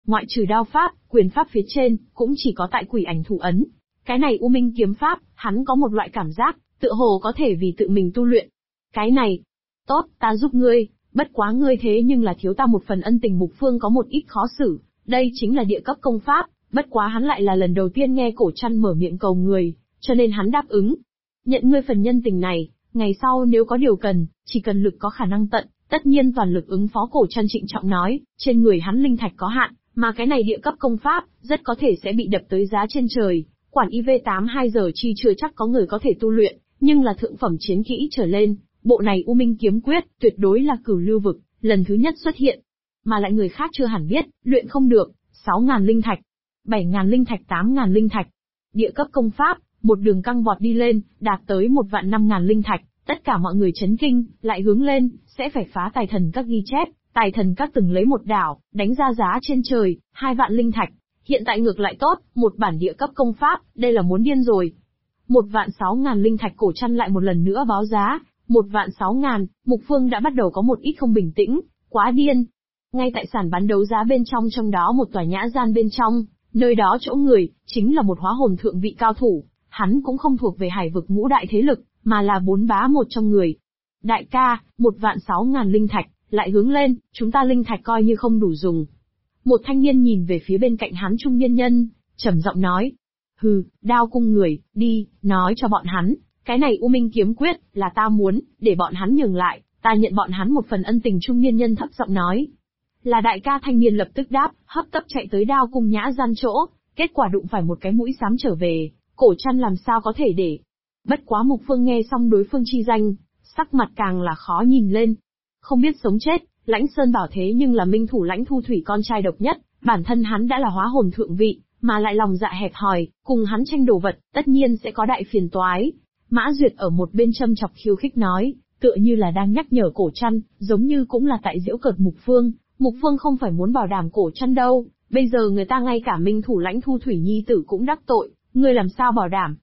Ngoại trừ đao pháp, quyền pháp phía trên, cũng chỉ có tại quỷ ảnh thủ ấn. Cái này U Minh kiếm pháp, hắn có một loại cảm giác, tựa hồ có thể vì tự mình tu luyện. Cái này, tốt, ta giúp ngươi, bất quá ngươi thế nhưng là thiếu ta một phần ân tình. Mục Phương có một ít khó xử, đây chính là địa cấp công pháp, bất quá hắn lại là lần đầu tiên nghe Cổ Trăn mở miệng cầu người, cho nên hắn đáp ứng. Nhận ngươi phần nhân tình này, ngày sau nếu có điều cần, chỉ cần lực có khả năng tận, tất nhiên toàn lực ứng phó. Cổ Trăn trịnh trọng nói, trên người hắn linh thạch có hạn, mà cái này địa cấp công pháp, rất có thể sẽ bị đập tới giá trên trời, quản IV82 giờ chi chưa chắc có người có thể tu luyện, nhưng là thượng phẩm chiến kỹ trở lên, bộ này U Minh kiếm quyết, tuyệt đối là cửu lưu vực, lần thứ nhất xuất hiện. Mà lại người khác chưa hẳn biết, luyện không được, 6.000 linh thạch, 7.000 linh thạch, 8.000 linh thạch. Địa cấp công pháp, một đường căng vọt đi lên, đạt tới 1.500.000 linh thạch, tất cả mọi người chấn kinh, lại hướng lên, sẽ phải phá tài thần các ghi chép. Tài thần các từng lấy một đảo, đánh ra giá trên trời, 2 vạn linh thạch. Hiện tại ngược lại tốt, một bản địa cấp công pháp, đây là muốn điên rồi. 1.600.000 linh thạch. Cổ Trăn lại một lần nữa báo giá, 1.600.000, Mục Phương đã bắt đầu có một ít không bình tĩnh, quá điên. Ngay tại sàn bán đấu giá bên trong đó một tòa nhã gian bên trong, nơi đó chỗ người, chính là một hóa hồn thượng vị cao thủ, hắn cũng không thuộc về hải vực ngũ đại thế lực, mà là 4 bá một trong người. Đại ca, 1.600.000 linh thạch, lại hướng lên, chúng ta linh thạch coi như không đủ dùng. Một thanh niên nhìn về phía bên cạnh hắn trung niên nhân, trầm giọng nói. Hừ, Đao cung người, đi, nói cho bọn hắn, cái này U Minh kiếm quyết, là ta muốn, để bọn hắn nhường lại, ta nhận bọn hắn một phần ân tình. Trung niên nhân thấp giọng nói. Là đại ca. Thanh niên lập tức đáp, hấp tấp chạy tới Đao cung nhã gian chỗ, kết quả đụng phải một cái mũi xám trở về, Cổ Trăn làm sao có thể để. Bất quá Mục Phương nghe xong đối phương chi danh, sắc mặt càng là khó nhìn lên. Không biết sống chết, Lãnh Sơn Bảo thế nhưng là minh thủ Lãnh Thu Thủy con trai độc nhất, bản thân hắn đã là hóa hồn thượng vị, mà lại lòng dạ hẹp hòi, cùng hắn tranh đồ vật, tất nhiên sẽ có đại phiền toái. Mã Duyệt ở một bên châm chọc khiêu khích nói, tựa như là đang nhắc nhở Cổ Trăn, giống như cũng là tại giễu cợt Mục Phương. Mục Phương không phải muốn bảo đảm Cổ Trăn đâu, bây giờ người ta ngay cả minh thủ Lãnh Thu Thủy nhi tử cũng đắc tội, ngươi làm sao bảo đảm?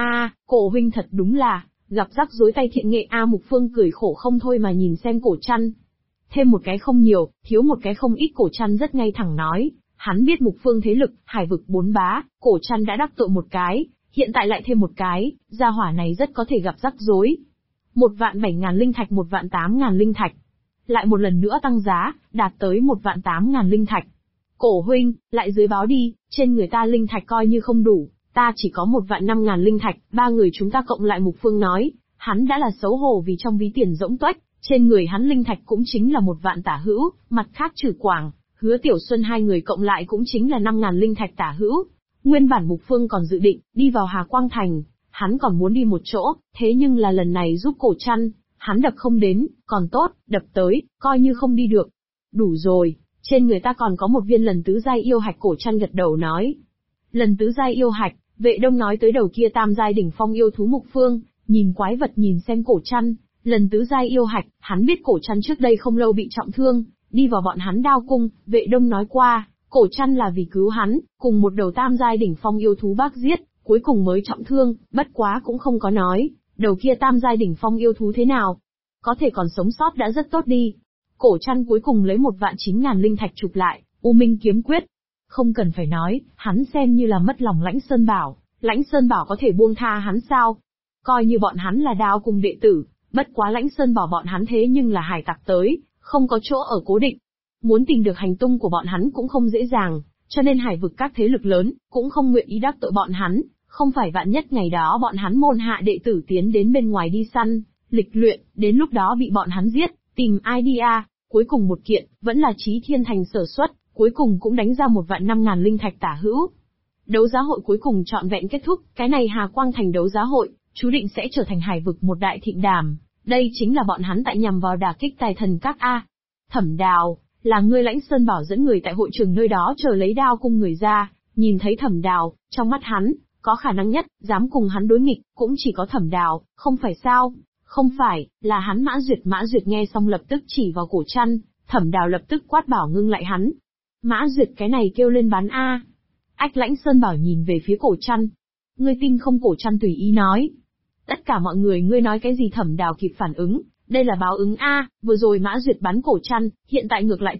Cổ huynh thật đúng là gặp rắc rối tay thiện nghệ a. Mục Phương cười khổ không thôi mà nhìn xem Cổ Trăn. Thêm một cái không nhiều, thiếu một cái không ít. Cổ Trăn rất ngay thẳng nói, hắn biết Mục Phương thế lực, hải vực 4 bá, Cổ Trăn đã đắc tội một cái, hiện tại lại thêm một cái, gia hỏa này rất có thể gặp rắc rối. 1.700.000 linh thạch, 1.800.000 linh thạch. Lại một lần nữa tăng giá, đạt tới 1.800.000 linh thạch. Cổ huynh, lại dưới báo đi, trên người ta linh thạch coi như không đủ, ta chỉ có 1.500.000 linh thạch, ba người chúng ta cộng lại. Mục Phương nói, hắn đã là xấu hổ vì trong ví tiền rỗng tuếch, trên người hắn linh thạch cũng chính là 1 vạn tả hữu, mặt khác trừ Quảng, Hứa Tiểu Xuân hai người cộng lại cũng chính là 5.000 linh thạch tả hữu. Nguyên bản Mục Phương còn dự định đi vào Hà Quang Thành, hắn còn muốn đi một chỗ, thế nhưng là lần này giúp Cổ Trăn, hắn đập không đến, còn tốt, đập tới, coi như không đi được. Đủ rồi, trên người ta còn có một viên lần tứ giai yêu hạch. Cổ Trăn gật đầu nói. Lần tứ giai yêu hạch, Vệ Đông nói tới đầu kia tam giai đỉnh phong yêu thú. Mục Phương nhìn quái vật nhìn xem Cổ Trăn, lần tứ giai yêu hạch, hắn biết Cổ Trăn trước đây không lâu bị trọng thương, đi vào bọn hắn Đao cung. Vệ Đông nói qua, Cổ Trăn là vì cứu hắn, cùng một đầu tam giai đỉnh phong yêu thú bác giết, cuối cùng mới trọng thương, bất quá cũng không có nói, đầu kia tam giai đỉnh phong yêu thú thế nào. Có thể còn sống sót đã rất tốt đi. Cổ Trăn cuối cùng lấy 1.900.000 linh thạch chụp lại, U Minh kiếm quyết. Không cần phải nói, hắn xem như là mất lòng Lãnh Sơn Bảo, Lãnh Sơn Bảo có thể buông tha hắn sao? Coi như bọn hắn là Đao cung đệ tử, bất quá Lãnh Sơn Bảo bọn hắn thế nhưng là hải tặc tới, không có chỗ ở cố định. Muốn tìm được hành tung của bọn hắn cũng không dễ dàng, cho nên hải vực các thế lực lớn, cũng không nguyện ý đắc tội bọn hắn, không phải vạn nhất ngày đó bọn hắn môn hạ đệ tử tiến đến bên ngoài đi săn, lịch luyện, đến lúc đó bị bọn hắn giết, tìm ai đi à? Cuối cùng một kiện, vẫn là Chí Thiên Thành sở xuất, cuối cùng cũng đánh ra 1.500.000 linh thạch tả hữu. Đấu giá hội cuối cùng trọn vẹn kết thúc, cái này Hà Quang Thành đấu giá hội, chú định sẽ trở thành hải vực một đại thịnh đàm. Đây chính là bọn hắn tại nhằm vào đả kích tài thần các a. Thẩm Đào, là ngươi Lãnh Sơn Bảo dẫn người tại hội trường nơi đó chờ lấy Đao cung người ra, nhìn thấy Thẩm Đào, trong mắt hắn, có khả năng nhất, dám cùng hắn đối nghịch, cũng chỉ có Thẩm Đào, không phải sao? Không phải, là hắn Mã Duyệt. Mã Duyệt nghe xong lập tức chỉ vào Cổ Trăn, Thẩm Đào lập tức quát bảo ngưng lại hắn. Mã Duyệt cái này kêu lên bán a. Ách. Lãnh Sơn Bảo nhìn về phía Cổ Trăn. Ngươi tin không? Cổ Trăn tùy ý nói. Tất cả mọi người, ngươi nói cái gì? Thẩm Đào kịp phản ứng, đây là báo ứng a, vừa rồi Mã Duyệt bắn Cổ Trăn, hiện tại ngược lại tốt,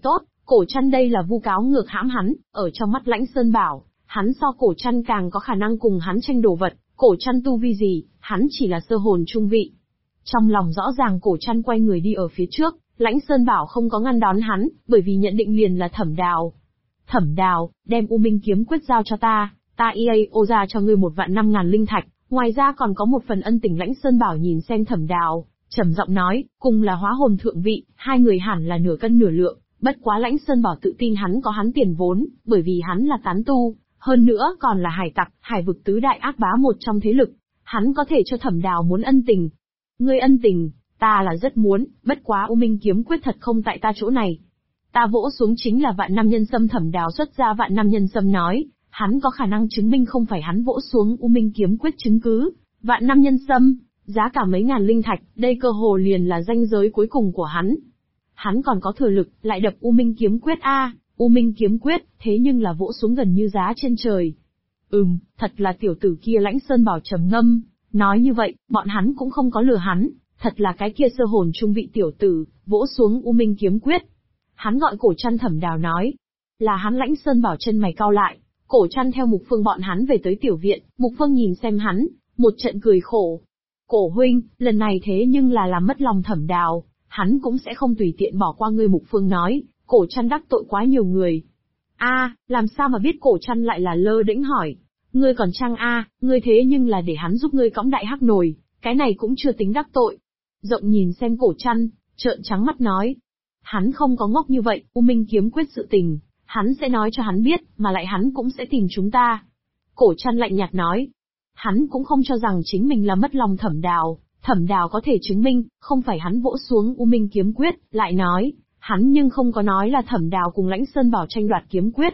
Cổ Trăn đây là vu cáo ngược hãm hắn, ở trong mắt Lãnh Sơn Bảo, hắn so Cổ Trăn càng có khả năng cùng hắn tranh đồ vật, Cổ Trăn tu vi gì, hắn chỉ là sơ hồn trung vị. Trong lòng rõ ràng Cổ Trăn quay người đi ở phía trước, Lãnh Sơn Bảo không có ngăn đón hắn, bởi vì nhận định liền là Thẩm Đào. Thẩm Đào, đem U Minh kiếm quyết giao cho ta EAO ra cho ngươi 1.500.000 linh thạch, ngoài ra còn có một phần ân tình. Lãnh Sơn Bảo nhìn xem Thẩm Đào, trầm giọng nói, cùng là hóa hồn thượng vị, hai người hẳn là nửa cân nửa lượng, bất quá Lãnh Sơn Bảo tự tin hắn có hắn tiền vốn, bởi vì hắn là tán tu, hơn nữa còn là hải tặc, hải vực tứ đại ác bá một trong thế lực, hắn có thể cho Thẩm Đào muốn ân tình. Ngươi ân tình, ta là rất muốn, bất quá U Minh kiếm quyết thật không tại ta chỗ này. Ta vỗ xuống chính là vạn năm nhân sâm. Thẩm Đào xuất ra vạn năm nhân sâm nói, hắn có khả năng chứng minh không phải hắn vỗ xuống U Minh kiếm quyết chứng cứ. Vạn năm nhân sâm, giá cả mấy ngàn linh thạch, đây cơ hồ liền là ranh giới cuối cùng của hắn. Hắn còn có thừa lực, lại đập U Minh kiếm quyết U Minh kiếm quyết, thế nhưng là vỗ xuống gần như giá trên trời. Thật là tiểu tử kia. Lãnh Sơn Bảo trầm ngâm, nói như vậy, bọn hắn cũng không có lừa hắn, thật là cái kia sơ hồn trung vị tiểu tử, vỗ xuống U Minh kiếm quyết. Hắn gọi Cổ Trăn. Thẩm Đào nói, là hắn. Lãnh Sơn Bảo chân mày cau lại, Cổ Trăn theo Mục Phương bọn hắn về tới tiểu viện, Mục Phương nhìn xem hắn, một trận cười khổ. Cổ huynh, lần này thế nhưng là làm mất lòng Thẩm Đào, hắn cũng sẽ không tùy tiện bỏ qua ngươi. Mục Phương nói, Cổ Trăn đắc tội quá nhiều người. Làm sao mà biết? Cổ Trăn lại là lơ đễnh hỏi, ngươi còn chăng ngươi thế nhưng là để hắn giúp ngươi cõng đại hắc nồi, cái này cũng chưa tính đắc tội. Rộng nhìn xem Cổ Trăn, trợn trắng mắt nói, hắn không có ngốc như vậy, U Minh kiếm quyết sự tình, hắn sẽ nói cho hắn biết, mà lại hắn cũng sẽ tìm chúng ta. Cổ Trăn lạnh nhạt nói, hắn cũng không cho rằng chính mình là mất lòng Thẩm Đào, Thẩm Đào có thể chứng minh, không phải hắn vỗ xuống U Minh kiếm quyết, lại nói, hắn nhưng không có nói là Thẩm Đào cùng Lãnh Sơn Bảo tranh đoạt kiếm quyết.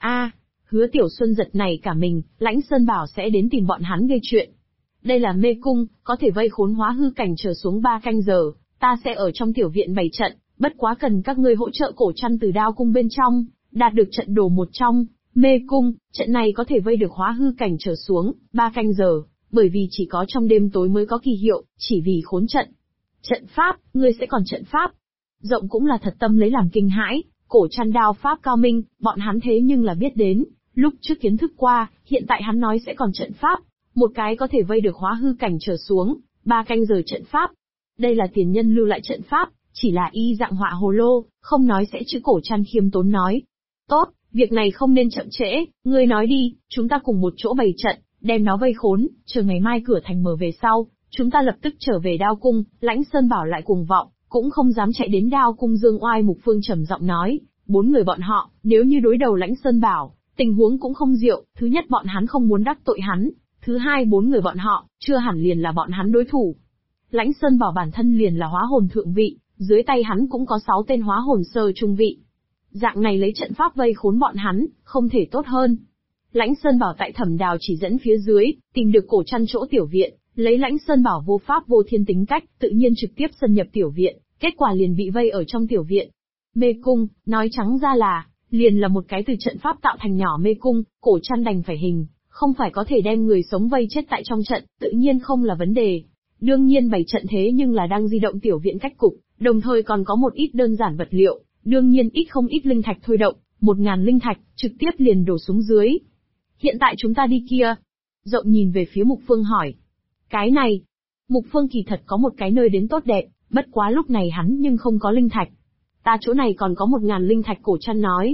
Hứa Tiểu Xuân giật này cả mình, Lãnh Sơn Bảo sẽ đến tìm bọn hắn gây chuyện. Đây là mê cung, có thể vây khốn hóa hư cảnh trở xuống 3 canh giờ, ta sẽ ở trong tiểu viện bày trận, bất quá cần các ngươi hỗ trợ. Cổ Trăn từ đao cung bên trong, đạt được trận đồ một trong, mê cung, trận này có thể vây được hóa hư cảnh trở xuống, 3 canh giờ, bởi vì chỉ có trong đêm tối mới có kỳ hiệu, chỉ vì khốn trận. Trận pháp, ngươi sẽ còn trận pháp. Rộng cũng là thật tâm lấy làm kinh hãi, Cổ Trăn đao pháp cao minh, bọn hắn thế nhưng là biết đến, lúc trước kiến thức qua, hiện tại hắn nói sẽ còn trận pháp, một cái có thể vây được hóa hư cảnh trở xuống, 3 canh giờ trận pháp. Đây là tiền nhân lưu lại trận pháp, chỉ là y dạng họa hồ lô, không nói sẽ chữ. Cổ Trăn khiêm tốn nói, tốt, việc này không nên chậm trễ, ngươi nói đi, chúng ta cùng một chỗ bày trận, đem nó vây khốn, chờ ngày mai cửa thành mở về sau, chúng ta lập tức trở về đao cung. Lãnh Sơn Bảo lại cuồng vọng, cũng không dám chạy đến đao cung dương oai. Mục Phương trầm giọng nói, 4 người bọn họ, nếu như đối đầu Lãnh Sơn Bảo, tình huống cũng không diệu, thứ nhất bọn hắn không muốn đắc tội hắn, thứ hai 4 người bọn họ, chưa hẳn liền là bọn hắn đối thủ. Lãnh Sơn Bảo bản thân liền là hóa hồn thượng vị, dưới tay hắn cũng có 6 tên hóa hồn sơ trung vị. Dạng này lấy trận pháp vây khốn bọn hắn, không thể tốt hơn. Lãnh Sơn Bảo tại Thẩm Đào chỉ dẫn phía dưới, tìm được Cổ Trăn chỗ tiểu viện, lấy Lãnh Sơn Bảo vô pháp vô thiên tính cách, tự nhiên trực tiếp xâm nhập tiểu viện, kết quả liền bị vây ở trong tiểu viện. Mê cung, nói trắng ra là, liền là một cái từ trận pháp tạo thành nhỏ mê cung. Cổ Trăn đành phải hình, không phải có thể đem người sống vây chết tại trong trận, tự nhiên không là vấn đề. Đương nhiên bày trận thế nhưng là đang di động tiểu viện cách cục, đồng thời còn có một ít đơn giản vật liệu, đương nhiên ít không ít linh thạch thôi động, 1.000 linh thạch, trực tiếp liền đổ xuống dưới. Hiện tại chúng ta đi kia. Rộng nhìn về phía Mục Phương hỏi. Cái này, Mục Phương kỳ thật có một cái nơi đến tốt đẹp, bất quá lúc này hắn nhưng không có linh thạch. Ta chỗ này còn có 1.000 linh thạch. Cổ Trăn nói.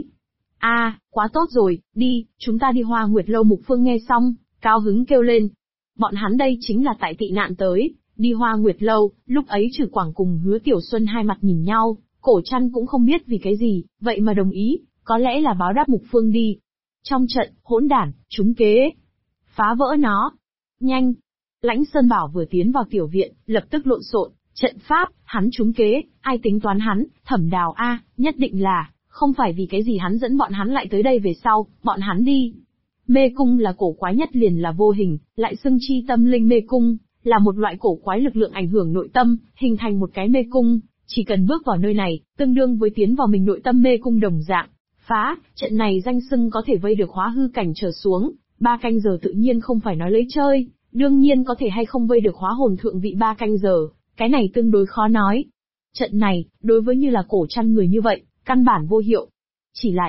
Quá tốt rồi, đi, chúng ta đi Hoa Nguyệt Lâu. Mục Phương nghe xong, cao hứng kêu lên. Bọn hắn đây chính là tại tị nạn tới, đi Hoa Nguyệt Lâu. Lúc ấy Trử Quảng cùng Hứa Tiểu Xuân hai mặt nhìn nhau, Cổ Trăn cũng không biết vì cái gì, vậy mà đồng ý, có lẽ là báo đáp Mục Phương đi. Trong trận, hỗn đản, trúng kế. Phá vỡ nó. Nhanh. Lãnh Sơn Bảo vừa tiến vào tiểu viện, lập tức lộn xộn, trận pháp, hắn trúng kế, ai tính toán hắn, Thẩm Đào nhất định là, không phải vì cái gì hắn dẫn bọn hắn lại tới đây về sau, bọn hắn đi. Mê cung là cổ quái nhất liền là vô hình, lại xưng chi tâm linh. Mê cung, là một loại cổ quái lực lượng ảnh hưởng nội tâm, hình thành một cái mê cung, chỉ cần bước vào nơi này, tương đương với tiến vào mình nội tâm mê cung đồng dạng. Phá, trận này danh xưng có thể vây được hóa hư cảnh trở xuống, 3 canh giờ tự nhiên không phải nói lấy chơi, đương nhiên có thể hay không vây được hóa hồn thượng vị 3 canh giờ, cái này tương đối khó nói. Trận này, đối với như là Cổ Trăn người như vậy, căn bản vô hiệu. chỉ là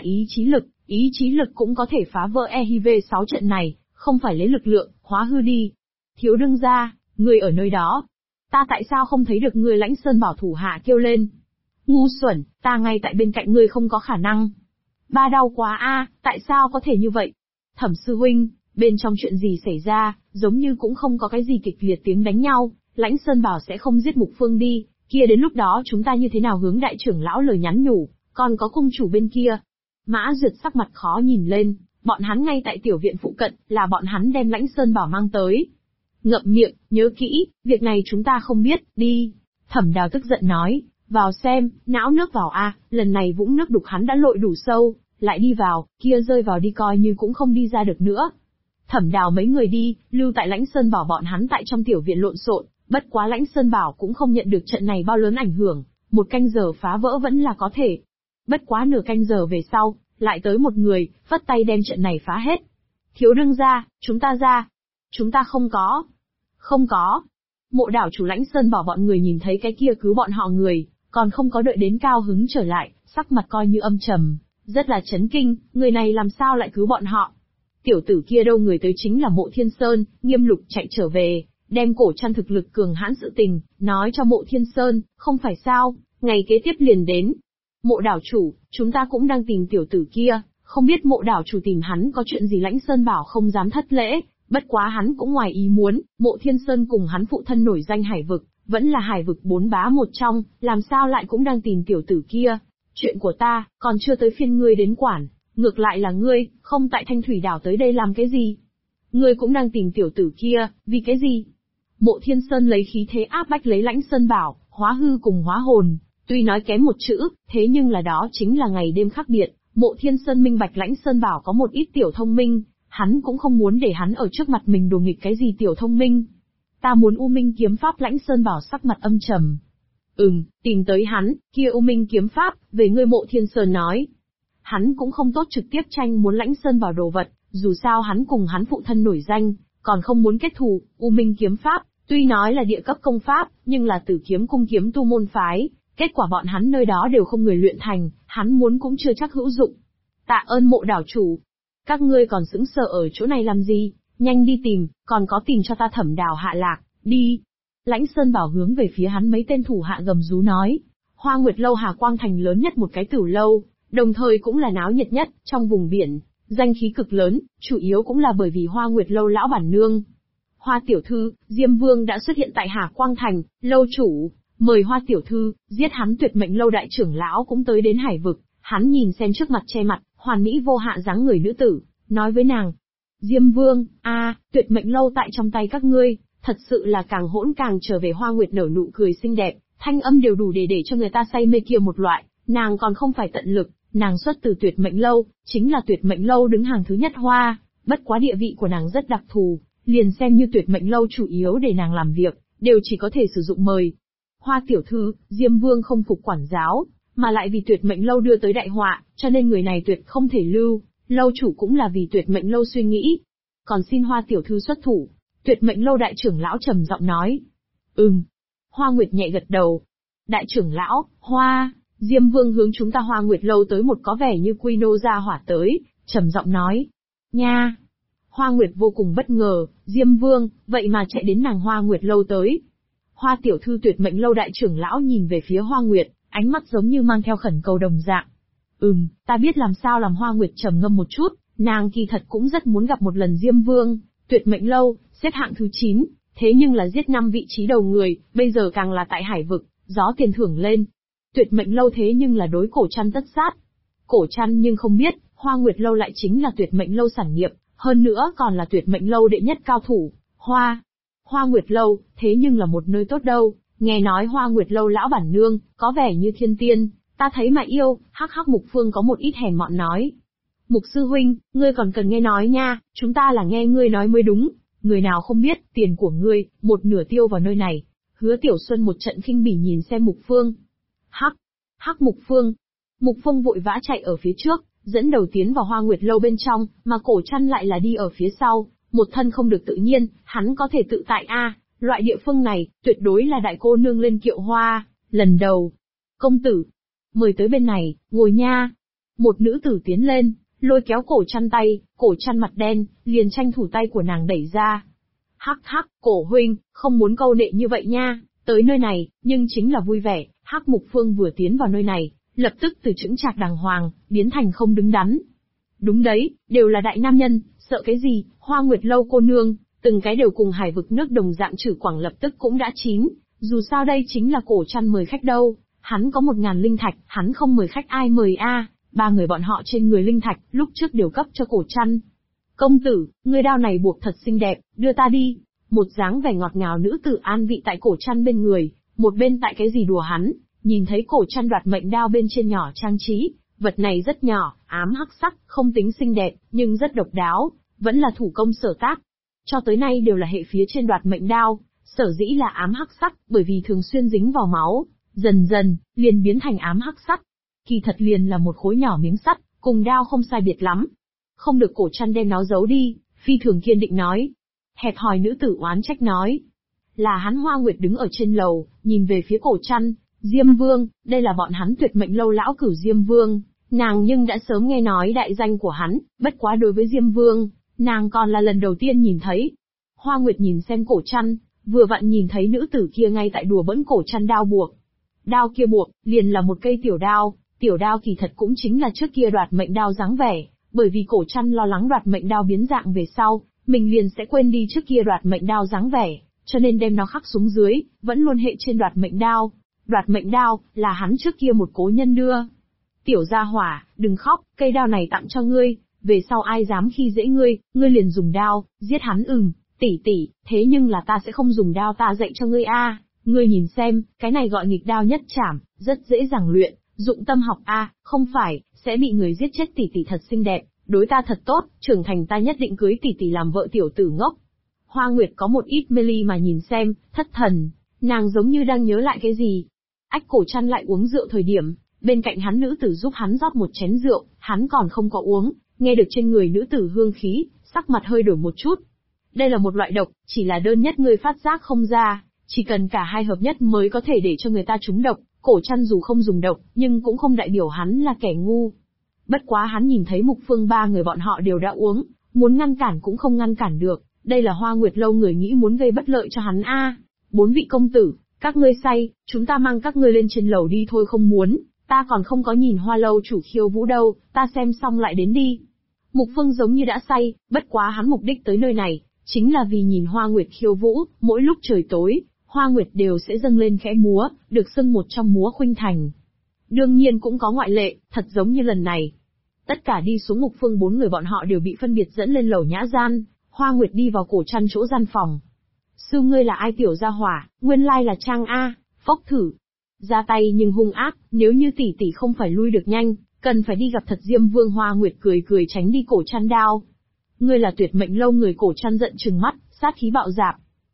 ý chí lực cũng có thể phá vỡ EHV6 trận này, không phải lấy lực lượng, hóa hư đi. Thiếu đương gia, ngươi ở nơi đó. Ta tại sao không thấy được ngươi? Lãnh Sơn Bảo thủ hạ kêu lên. Ngu xuẩn, ta ngay tại bên cạnh ngươi không có khả năng. Ba đau quá a, tại sao có thể như vậy? Thẩm sư huynh, bên trong chuyện gì xảy ra, giống như cũng không có cái gì kịch liệt tiếng đánh nhau, Lãnh Sơn Bảo sẽ không giết Mục Phương đi, kia đến lúc đó chúng ta như thế nào? Hướng đại trưởng lão lời nhắn nhủ, còn có cung chủ bên kia. Mã Duyệt sắc mặt khó nhìn lên, bọn hắn ngay tại tiểu viện phụ cận, là bọn hắn đem Lãnh Sơn Bảo mang tới. Ngậm miệng, nhớ kỹ, việc này chúng ta không biết, đi. Thẩm Đào tức giận nói, vào xem, não nước vào a, lần này vũng nước đục hắn đã lội đủ sâu, lại đi vào, kia rơi vào đi coi như cũng không đi ra được nữa. Thẩm Đào mấy người đi, lưu tại Lãnh Sơn Bảo bọn hắn tại trong tiểu viện lộn xộn, bất quá Lãnh Sơn Bảo cũng không nhận được trận này bao lớn ảnh hưởng, một canh giờ phá vỡ vẫn là có thể. Bất quá nửa canh giờ về sau, lại tới một người, vất tay đem trận này phá hết. Thiếu đương gia, chúng ta ra. Chúng ta không có. Không có. Mộ đảo chủ Lãnh Sơn Bảo bọn người nhìn thấy cái kia cứu bọn họ người, còn không có đợi đến cao hứng trở lại, sắc mặt coi như âm trầm, rất là chấn kinh, người này làm sao lại cứu bọn họ. Tiểu tử kia đâu, người tới chính là Mộ Thiên Sơn. Nghiêm Lục chạy trở về, đem Cổ Trăn thực lực cường hãn sự tình, nói cho Mộ Thiên Sơn, không phải sao, ngày kế tiếp liền đến. Mộ đảo chủ, chúng ta cũng đang tìm tiểu tử kia, không biết mộ đảo chủ tìm hắn có chuyện gì? Lãnh Sơn Bảo không dám thất lễ, bất quá hắn cũng ngoài ý muốn, Mộ Thiên Sơn cùng hắn phụ thân nổi danh hải vực, vẫn là hải vực 4 bá một trong, làm sao lại cũng đang tìm tiểu tử kia? Chuyện của ta, còn chưa tới phiên ngươi đến quản, ngược lại là ngươi, không tại Thanh Thủy đảo tới đây làm cái gì? Ngươi cũng đang tìm tiểu tử kia, vì cái gì? Mộ Thiên Sơn lấy khí thế áp bách lấy Lãnh Sơn Bảo, hóa hư cùng hóa hồn. Tuy nói kém một chữ, thế nhưng là đó chính là ngày đêm khác biệt, Mộ Thiên Sơn minh bạch Lãnh Sơn Bảo có một ít tiểu thông minh, hắn cũng không muốn để hắn ở trước mặt mình đùa nghịch cái gì tiểu thông minh. Ta muốn U Minh kiếm pháp. Lãnh Sơn Bảo sắc mặt âm trầm. Tìm tới hắn, kia U Minh kiếm pháp, về ngươi. Mộ Thiên Sơn nói. Hắn cũng không tốt trực tiếp tranh muốn Lãnh Sơn Bảo đồ vật, dù sao hắn cùng hắn phụ thân nổi danh, còn không muốn kết thù. U Minh kiếm pháp, tuy nói là địa cấp công pháp, nhưng là Tử Kiếm cung kiếm tu môn phái. Kết quả bọn hắn nơi đó đều không người luyện thành, hắn muốn cũng chưa chắc hữu dụng. Tạ ơn mộ đảo chủ. Các ngươi còn sững sờ ở chỗ này làm gì, nhanh đi tìm, còn có tìm cho ta Thẩm Đào hạ lạc, đi. Lãnh Sơn Bảo hướng về phía hắn mấy tên thủ hạ gầm rú nói. Hoa Nguyệt Lâu Hà Quang Thành lớn nhất một cái tửu lâu, đồng thời cũng là náo nhiệt nhất, trong vùng biển, danh khí cực lớn, chủ yếu cũng là bởi vì Hoa Nguyệt Lâu lão bản nương. Hoa tiểu thư, Diêm Vương đã xuất hiện tại Hà Quang Thành, lâu chủ. Mời Hoa tiểu thư, giết hắn. Tuyệt Mệnh Lâu đại trưởng lão cũng tới đến hải vực, hắn nhìn xem trước mặt che mặt, hoàn mỹ vô hạ dáng người nữ tử, nói với nàng. Diêm Vương, Tuyệt Mệnh Lâu tại trong tay các ngươi, thật sự là càng hỗn càng trở về. Hoa Nguyệt nở nụ cười xinh đẹp, thanh âm đều đủ để cho người ta say mê kia một loại, nàng còn không phải tận lực, nàng xuất từ Tuyệt Mệnh Lâu, chính là Tuyệt Mệnh Lâu đứng hàng thứ nhất Hoa, bất quá địa vị của nàng rất đặc thù, liền xem như Tuyệt Mệnh Lâu chủ yếu để nàng làm việc, đều chỉ có thể sử dụng mời. Hoa tiểu thư, Diêm Vương không phục quản giáo, mà lại vì Tuyệt Mệnh Lâu đưa tới đại họa, cho nên người này tuyệt không thể lưu, lâu chủ cũng là vì Tuyệt Mệnh Lâu suy nghĩ. Còn xin Hoa tiểu thư xuất thủ. Tuyệt Mệnh Lâu đại trưởng lão trầm giọng nói. Hoa Nguyệt nhẹ gật đầu. Đại trưởng lão, Diêm Vương hướng chúng ta Hoa Nguyệt Lâu tới một có vẻ như quy nô gia hỏa tới, trầm giọng nói. Nha! Hoa Nguyệt vô cùng bất ngờ, Diêm Vương, vậy mà chạy đến nàng Hoa Nguyệt Lâu tới. Hoa tiểu thư. Tuyệt Mệnh Lâu đại trưởng lão nhìn về phía Hoa Nguyệt, ánh mắt giống như mang theo khẩn cầu đồng dạng. Ta biết làm sao làm. Hoa Nguyệt trầm ngâm một chút, nàng kỳ thật cũng rất muốn gặp một lần Diêm Vương. Tuyệt Mệnh Lâu, xếp hạng thứ 9, thế nhưng là giết 5 vị trí đầu người, bây giờ càng là tại hải vực, gió tiền thưởng lên. Tuyệt Mệnh Lâu thế nhưng là đối Cổ Trăn tất sát. Cổ Trăn nhưng không biết, Hoa Nguyệt Lâu lại chính là Tuyệt Mệnh Lâu sản nghiệp, hơn nữa còn là Tuyệt Mệnh Lâu đệ nhất cao thủ. Hoa Nguyệt Lâu, thế nhưng là một nơi tốt đâu, nghe nói Hoa Nguyệt Lâu lão bản nương, có vẻ như thiên tiên, ta thấy mà yêu. Hắc Mục Phương có một ít hèn mọn nói. Mục sư huynh, ngươi còn cần nghe nói nha, chúng ta là nghe ngươi nói mới đúng, người nào không biết, tiền của ngươi, một nửa tiêu vào nơi này. Hứa Tiểu Xuân một trận khinh bỉ nhìn xem Mục Phương. Hắc Mục Phương vội vã chạy ở phía trước, dẫn đầu tiến vào Hoa Nguyệt Lâu bên trong, mà Cổ Trăn lại là đi ở phía sau, một thân không được tự nhiên, hắn có thể tự tại loại địa phương này, tuyệt đối là đại cô nương lên kiệu hoa, lần đầu. Công tử, mời tới bên này, ngồi nha. Một nữ tử tiến lên, lôi kéo cổ chăn tay, cổ chăn mặt đen, liền tranh thủ tay của nàng đẩy ra. Hắc hắc, cổ huynh, không muốn câu nệ như vậy nha, tới nơi này, nhưng chính là vui vẻ. Hắc Mục Phương vừa tiến vào nơi này, lập tức từ chững chạc đàng hoàng, biến thành không đứng đắn. Đúng đấy, đều là đại nam nhân, sợ cái gì, Hoa Nguyệt Lâu cô nương, từng cái đều cùng hải vực nước đồng dạng Trử Quảng lập tức cũng đã chín, dù sao đây chính là cổ chăn mời khách đâu, hắn có 1000 linh thạch, hắn không mời khách ai mời a? Ba người bọn họ trên người linh thạch, lúc trước đều cấp cho cổ chăn. Công tử, người đao này buộc thật xinh đẹp, đưa ta đi. Một dáng vẻ ngọt ngào nữ tử an vị tại cổ chăn bên người, một bên tại cái gì đùa hắn, nhìn thấy cổ chăn đoạt mệnh đao bên trên nhỏ trang trí, vật này rất nhỏ, ám hắc sắc, không tính xinh đẹp, nhưng rất độc đáo, vẫn là thủ công sở tác. Cho tới nay đều là hệ phía trên đoạt mệnh đao, sở dĩ là ám hắc sắc, bởi vì thường xuyên dính vào máu, dần dần, liền biến thành ám hắc sắc. Kỳ thật liền là một khối nhỏ miếng sắt, cùng đao không sai biệt lắm. Không được cổ chăn đem nó giấu đi, phi thường kiên định nói. Hẹp hòi nữ tử oán trách nói. Là hắn Hoa Nguyệt đứng ở trên lầu, nhìn về phía cổ chăn, Diêm Vương, đây là bọn hắn Tuyệt Mệnh Lâu lão cửu Diêm Vương, nàng nhưng đã sớm nghe nói đại danh của hắn, bất quá đối với Diêm Vương, nàng còn là lần đầu tiên nhìn thấy. Hoa Nguyệt nhìn xem cổ chăn, vừa vặn nhìn thấy nữ tử kia ngay tại đùa bỡn cổ chăn đao buộc. Đao kia buộc, liền là một cây tiểu đao kỳ thật cũng chính là trước kia đoạt mệnh đao dáng vẻ, bởi vì cổ chăn lo lắng đoạt mệnh đao biến dạng về sau, mình liền sẽ quên đi trước kia đoạt mệnh đao dáng vẻ, cho nên đem nó khắc xuống dưới, vẫn luôn hệ trên đoạt mệnh đao. Đoạt mệnh đao, là hắn trước kia một cố nhân đưa. Tiểu gia hỏa, đừng khóc, cây đao này tặng cho ngươi, về sau ai dám khi dễ ngươi, ngươi liền dùng đao, giết hắn tỷ tỷ, thế nhưng là ta sẽ không dùng đao ta dạy cho ngươi a. Ngươi nhìn xem, cái này gọi nghịch đao nhất trảm, rất dễ dàng luyện, dụng tâm học a, không phải, sẽ bị người giết chết tỷ tỷ thật xinh đẹp, đối ta thật tốt, trưởng thành ta nhất định cưới tỷ tỷ làm vợ tiểu tử ngốc. Hoa Nguyệt có một ít mê ly mà nhìn xem, thất thần, nàng giống như đang nhớ lại cái gì. Ách cổ chăn lại uống rượu thời điểm, bên cạnh hắn nữ tử giúp hắn rót một chén rượu, hắn còn không có uống, nghe được trên người nữ tử hương khí, sắc mặt hơi đổi một chút. Đây là một loại độc, chỉ là đơn nhất người phát giác không ra, chỉ cần cả hai hợp nhất mới có thể để cho người ta trúng độc, cổ chăn dù không dùng độc, nhưng cũng không đại biểu hắn là kẻ ngu. Bất quá hắn nhìn thấy Mục Phương ba người bọn họ đều đã uống, muốn ngăn cản cũng không ngăn cản được, đây là Hoa Nguyệt Lâu người nghĩ muốn gây bất lợi cho hắn a. Bốn vị công tử, các ngươi say, chúng ta mang các ngươi lên trên lầu đi thôi không muốn, ta còn không có nhìn Hoa Lâu chủ khiêu vũ đâu, ta xem xong lại đến đi. Mục Phương giống như đã say, bất quá hắn mục đích tới nơi này, chính là vì nhìn Hoa Nguyệt khiêu vũ, mỗi lúc trời tối, Hoa Nguyệt đều sẽ dâng lên khẽ múa, được xưng một trong múa khuynh thành. Đương nhiên cũng có ngoại lệ, thật giống như lần này. Tất cả đi xuống Mục Phương bốn người bọn họ đều bị phân biệt dẫn lên lầu nhã gian, Hoa Nguyệt đi vào cổ chăn chỗ gian phòng. Sư ngươi là ai tiểu gia hỏa, nguyên lai là Trang A, phốc thử. Ra tay nhưng hung ác, nếu như tỷ tỷ không phải lui được nhanh, cần phải đi gặp thật Diêm Vương. Hoa Nguyệt cười cười tránh đi cổ chăn đao. Ngươi là Tuyệt Mệnh Lâu người, cổ chăn giận trừng mắt, sát khí bạo dạp.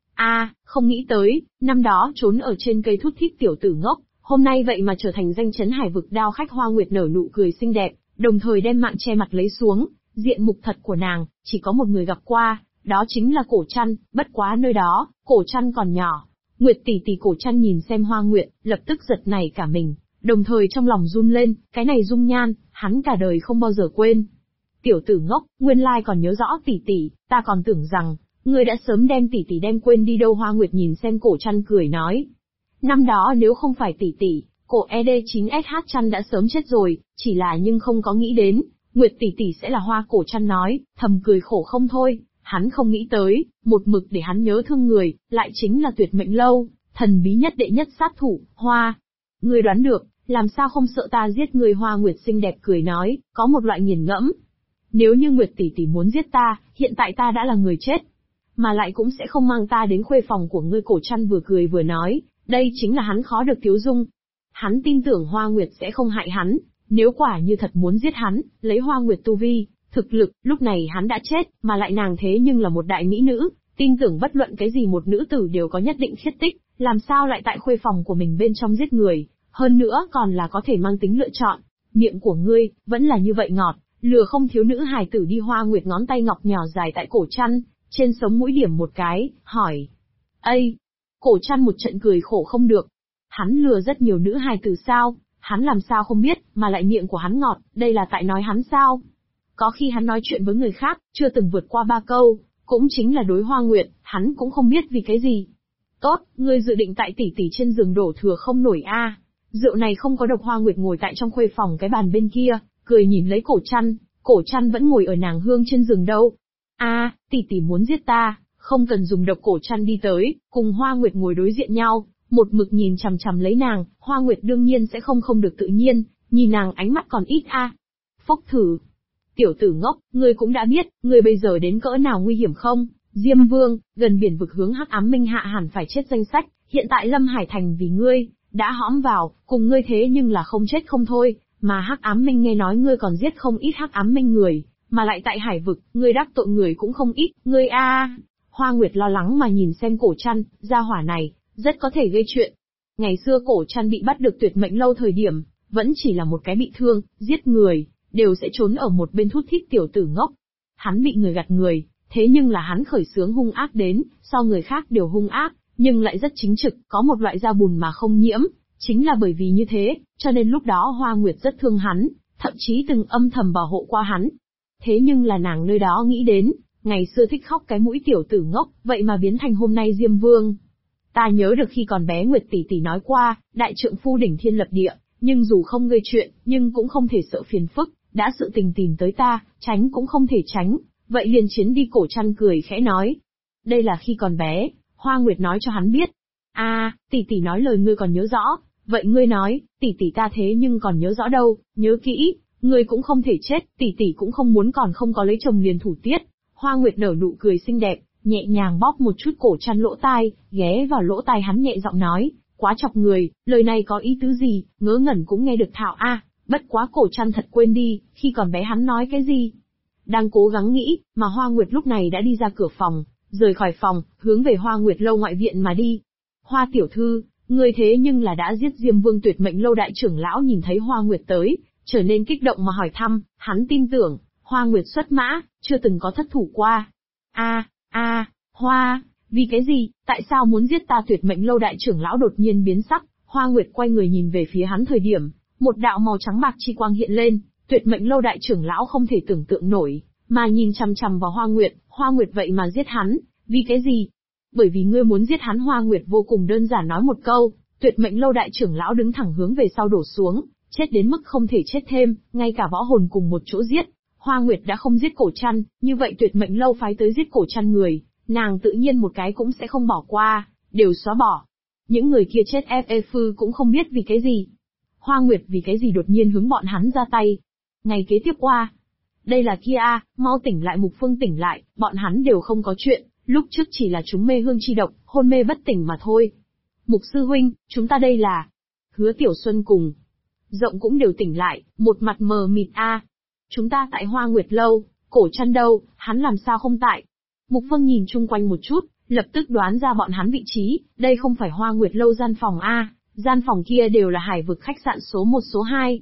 Không nghĩ tới, năm đó trốn ở trên cây thút thít tiểu tử ngốc, hôm nay vậy mà trở thành danh chấn hải vực đao khách. Hoa Nguyệt nở nụ cười xinh đẹp, đồng thời đem mạng che mặt lấy xuống, diện mục thật của nàng, chỉ có một người gặp qua, đó chính là cổ chăn, bất quá nơi đó, cổ chăn còn nhỏ. Nguyệt tỷ tỷ, cổ chăn nhìn xem Hoa Nguyệt, lập tức giật nảy cả mình, đồng thời trong lòng run lên, cái này dung nhan, hắn cả đời không bao giờ quên. Tiểu tử ngốc, nguyên lai còn nhớ rõ tỷ tỷ, ta còn tưởng rằng, ngươi đã sớm đem tỷ tỷ đem quên đi đâu. Hoa Nguyệt nhìn xem cổ chăn cười nói. Năm đó nếu không phải tỷ tỷ, cổ ED9SH chăn đã sớm chết rồi, chỉ là nhưng không có nghĩ đến, Nguyệt tỷ tỷ sẽ là Hoa. Cổ chăn nói, thầm cười khổ không thôi, hắn không nghĩ tới, một mực để hắn nhớ thương người, lại chính là Tuyệt Mệnh Lâu, thần bí nhất đệ nhất sát thủ, Hoa. Ngươi đoán được, làm sao không sợ ta giết ngươi? Hoa Nguyệt xinh đẹp cười nói, có một loại nghiền ngẫm. Nếu như Nguyệt tỷ tỷ muốn giết ta, hiện tại ta đã là người chết, mà lại cũng sẽ không mang ta đến khuê phòng của ngươi. Cổ chăn vừa cười vừa nói, đây chính là hắn khó được tiếu dung. Hắn tin tưởng Hoa Nguyệt sẽ không hại hắn, nếu quả như thật muốn giết hắn, lấy Hoa Nguyệt tu vi, thực lực, lúc này hắn đã chết, mà lại nàng thế nhưng là một đại mỹ nữ, tin tưởng bất luận cái gì một nữ tử đều có nhất định khiết tích, làm sao lại tại khuê phòng của mình bên trong giết người, hơn nữa còn là có thể mang tính lựa chọn. Miệng của ngươi, vẫn là như vậy ngọt, lừa không thiếu nữ hài tử đi. Hoa Nguyệt ngón tay ngọc nhỏ dài tại cổ chăn, trên sống mũi điểm một cái, hỏi. Ây! Cổ chăn một trận cười khổ không được. Hắn lừa rất nhiều nữ hài tử sao? Hắn làm sao không biết, mà lại miệng của hắn ngọt, đây là tại nói hắn sao? Có khi hắn nói chuyện với người khác, chưa từng vượt qua 3 câu, cũng chính là đối Hoa Nguyệt, hắn cũng không biết vì cái gì. Tốt, ngươi dự định tại tỷ tỷ trên giường đổ thừa không nổi a? Rượu này không có độc. Hoa Nguyệt ngồi tại trong khuê phòng cái bàn bên kia, cười nhìn lấy Cổ Trăn vẫn ngồi ở nàng hương trên giường đâu. Tỷ tỷ muốn giết ta, không cần dùng độc. Cổ Trăn đi tới, cùng Hoa Nguyệt ngồi đối diện nhau, một mực nhìn chằm chằm lấy nàng. Hoa Nguyệt đương nhiên sẽ không được tự nhiên, nhìn nàng ánh mắt còn ít Phốc thử. Tiểu tử ngốc, ngươi cũng đã biết, ngươi bây giờ đến cỡ nào nguy hiểm không? Diêm Vương, gần biển vực hướng Hắc Ám Minh Hạ hẳn phải chết danh sách, hiện tại Lâm Hải Thành vì ngươi đã hõm vào, cùng ngươi thế nhưng là không chết không thôi, mà Hắc Ám Minh nghe nói ngươi còn giết không ít Hắc Ám Minh người, mà lại tại Hải vực, ngươi đắc tội người cũng không ít, ngươi Hoa Nguyệt lo lắng mà nhìn xem Cổ Trăn, gia hỏa này rất có thể gây chuyện. Ngày xưa Cổ Trăn bị bắt được Tuyệt Mệnh Lâu thời điểm, vẫn chỉ là một cái bị thương, giết người đều sẽ trốn ở một bên thút thít. Tiểu tử ngốc. Hắn bị người gạt người, thế nhưng là hắn khởi xướng hung ác đến, so người khác đều hung ác, nhưng lại rất chính trực, có một loại da bùn mà không nhiễm, chính là bởi vì như thế, cho nên lúc đó Hoa Nguyệt rất thương hắn, thậm chí từng âm thầm bảo hộ qua hắn. Thế nhưng là nàng nơi đó nghĩ đến, ngày xưa thích khóc cái mũi tiểu tử ngốc, vậy mà biến thành hôm nay Diêm Vương. Ta nhớ được khi còn bé Nguyệt tỷ tỷ nói qua, đại trượng phu đỉnh thiên lập địa, nhưng dù không gây chuyện, nhưng cũng không thể sợ phiền phức, đã sự tình tìm tới ta, tránh cũng không thể tránh, vậy liền chiến đi. Cổ Trăn cười khẽ nói. Đây là khi còn bé, Hoa Nguyệt nói cho hắn biết. Tỷ tỷ nói lời ngươi còn nhớ rõ, vậy ngươi nói, tỷ tỷ ta thế nhưng còn nhớ rõ đâu, nhớ kỹ, ngươi cũng không thể chết, tỷ tỷ cũng không muốn còn không có lấy chồng liền thủ tiết. Hoa Nguyệt nở nụ cười xinh đẹp, nhẹ nhàng bóp một chút Cổ Trăn lỗ tai, ghé vào lỗ tai hắn nhẹ giọng nói, quá chọc người, lời này có ý tứ gì, ngớ ngẩn cũng nghe được thạo bất quá Cổ Trăn thật quên đi, khi còn bé hắn nói cái gì. Đang cố gắng nghĩ, mà Hoa Nguyệt lúc này đã đi ra cửa phòng, rời khỏi phòng, hướng về Hoa Nguyệt Lâu ngoại viện mà đi. Hoa tiểu thư, ngươi thế nhưng là đã giết Diêm Vương Tuyệt Mệnh Lâu đại trưởng lão. Nhìn thấy Hoa Nguyệt tới, trở nên kích động mà hỏi thăm, hắn tin tưởng, Hoa Nguyệt xuất mã, chưa từng có thất thủ qua. Hoa, vì cái gì, tại sao muốn giết ta? Tuyệt Mệnh Lâu đại trưởng lão đột nhiên biến sắc, Hoa Nguyệt quay người nhìn về phía hắn thời điểm, một đạo màu trắng bạc chi quang hiện lên, Tuyệt Mệnh Lâu đại trưởng lão không thể tưởng tượng nổi, mà nhìn chằm chằm vào Hoa Nguyệt vậy mà giết hắn, vì cái gì? Bởi vì ngươi muốn giết hắn. Hoa Nguyệt vô cùng đơn giản nói một câu, Tuyệt Mệnh Lâu đại trưởng lão đứng thẳng hướng về sau đổ xuống, chết đến mức không thể chết thêm, ngay cả võ hồn cùng một chỗ giết. Hoa Nguyệt đã không giết Cổ Trăn, như vậy Tuyệt Mệnh Lâu phái tới giết Cổ Trăn người, nàng tự nhiên một cái cũng sẽ không bỏ qua, đều xóa bỏ. Những người kia chết Phư cũng không biết vì cái gì. Hoa Nguyệt vì cái gì đột nhiên hướng bọn hắn ra tay. Ngày kế tiếp qua, đây là kia mau tỉnh lại. Mục Phương tỉnh lại, bọn hắn đều không có chuyện, lúc trước chỉ là chúng mê hương chi độc, hôn mê bất tỉnh mà thôi. Mục sư huynh, chúng ta đây là... Hứa Tiểu Xuân cùng Rộng cũng đều tỉnh lại, một mặt mờ mịt. Chúng ta tại Hoa Nguyệt Lâu, Cổ Trăn đâu, hắn làm sao không tại? Mục Phương nhìn chung quanh một chút, lập tức đoán ra bọn hắn vị trí, đây không phải Hoa Nguyệt Lâu gian phòng gian phòng kia đều là Hải vực khách sạn số 1 số 2.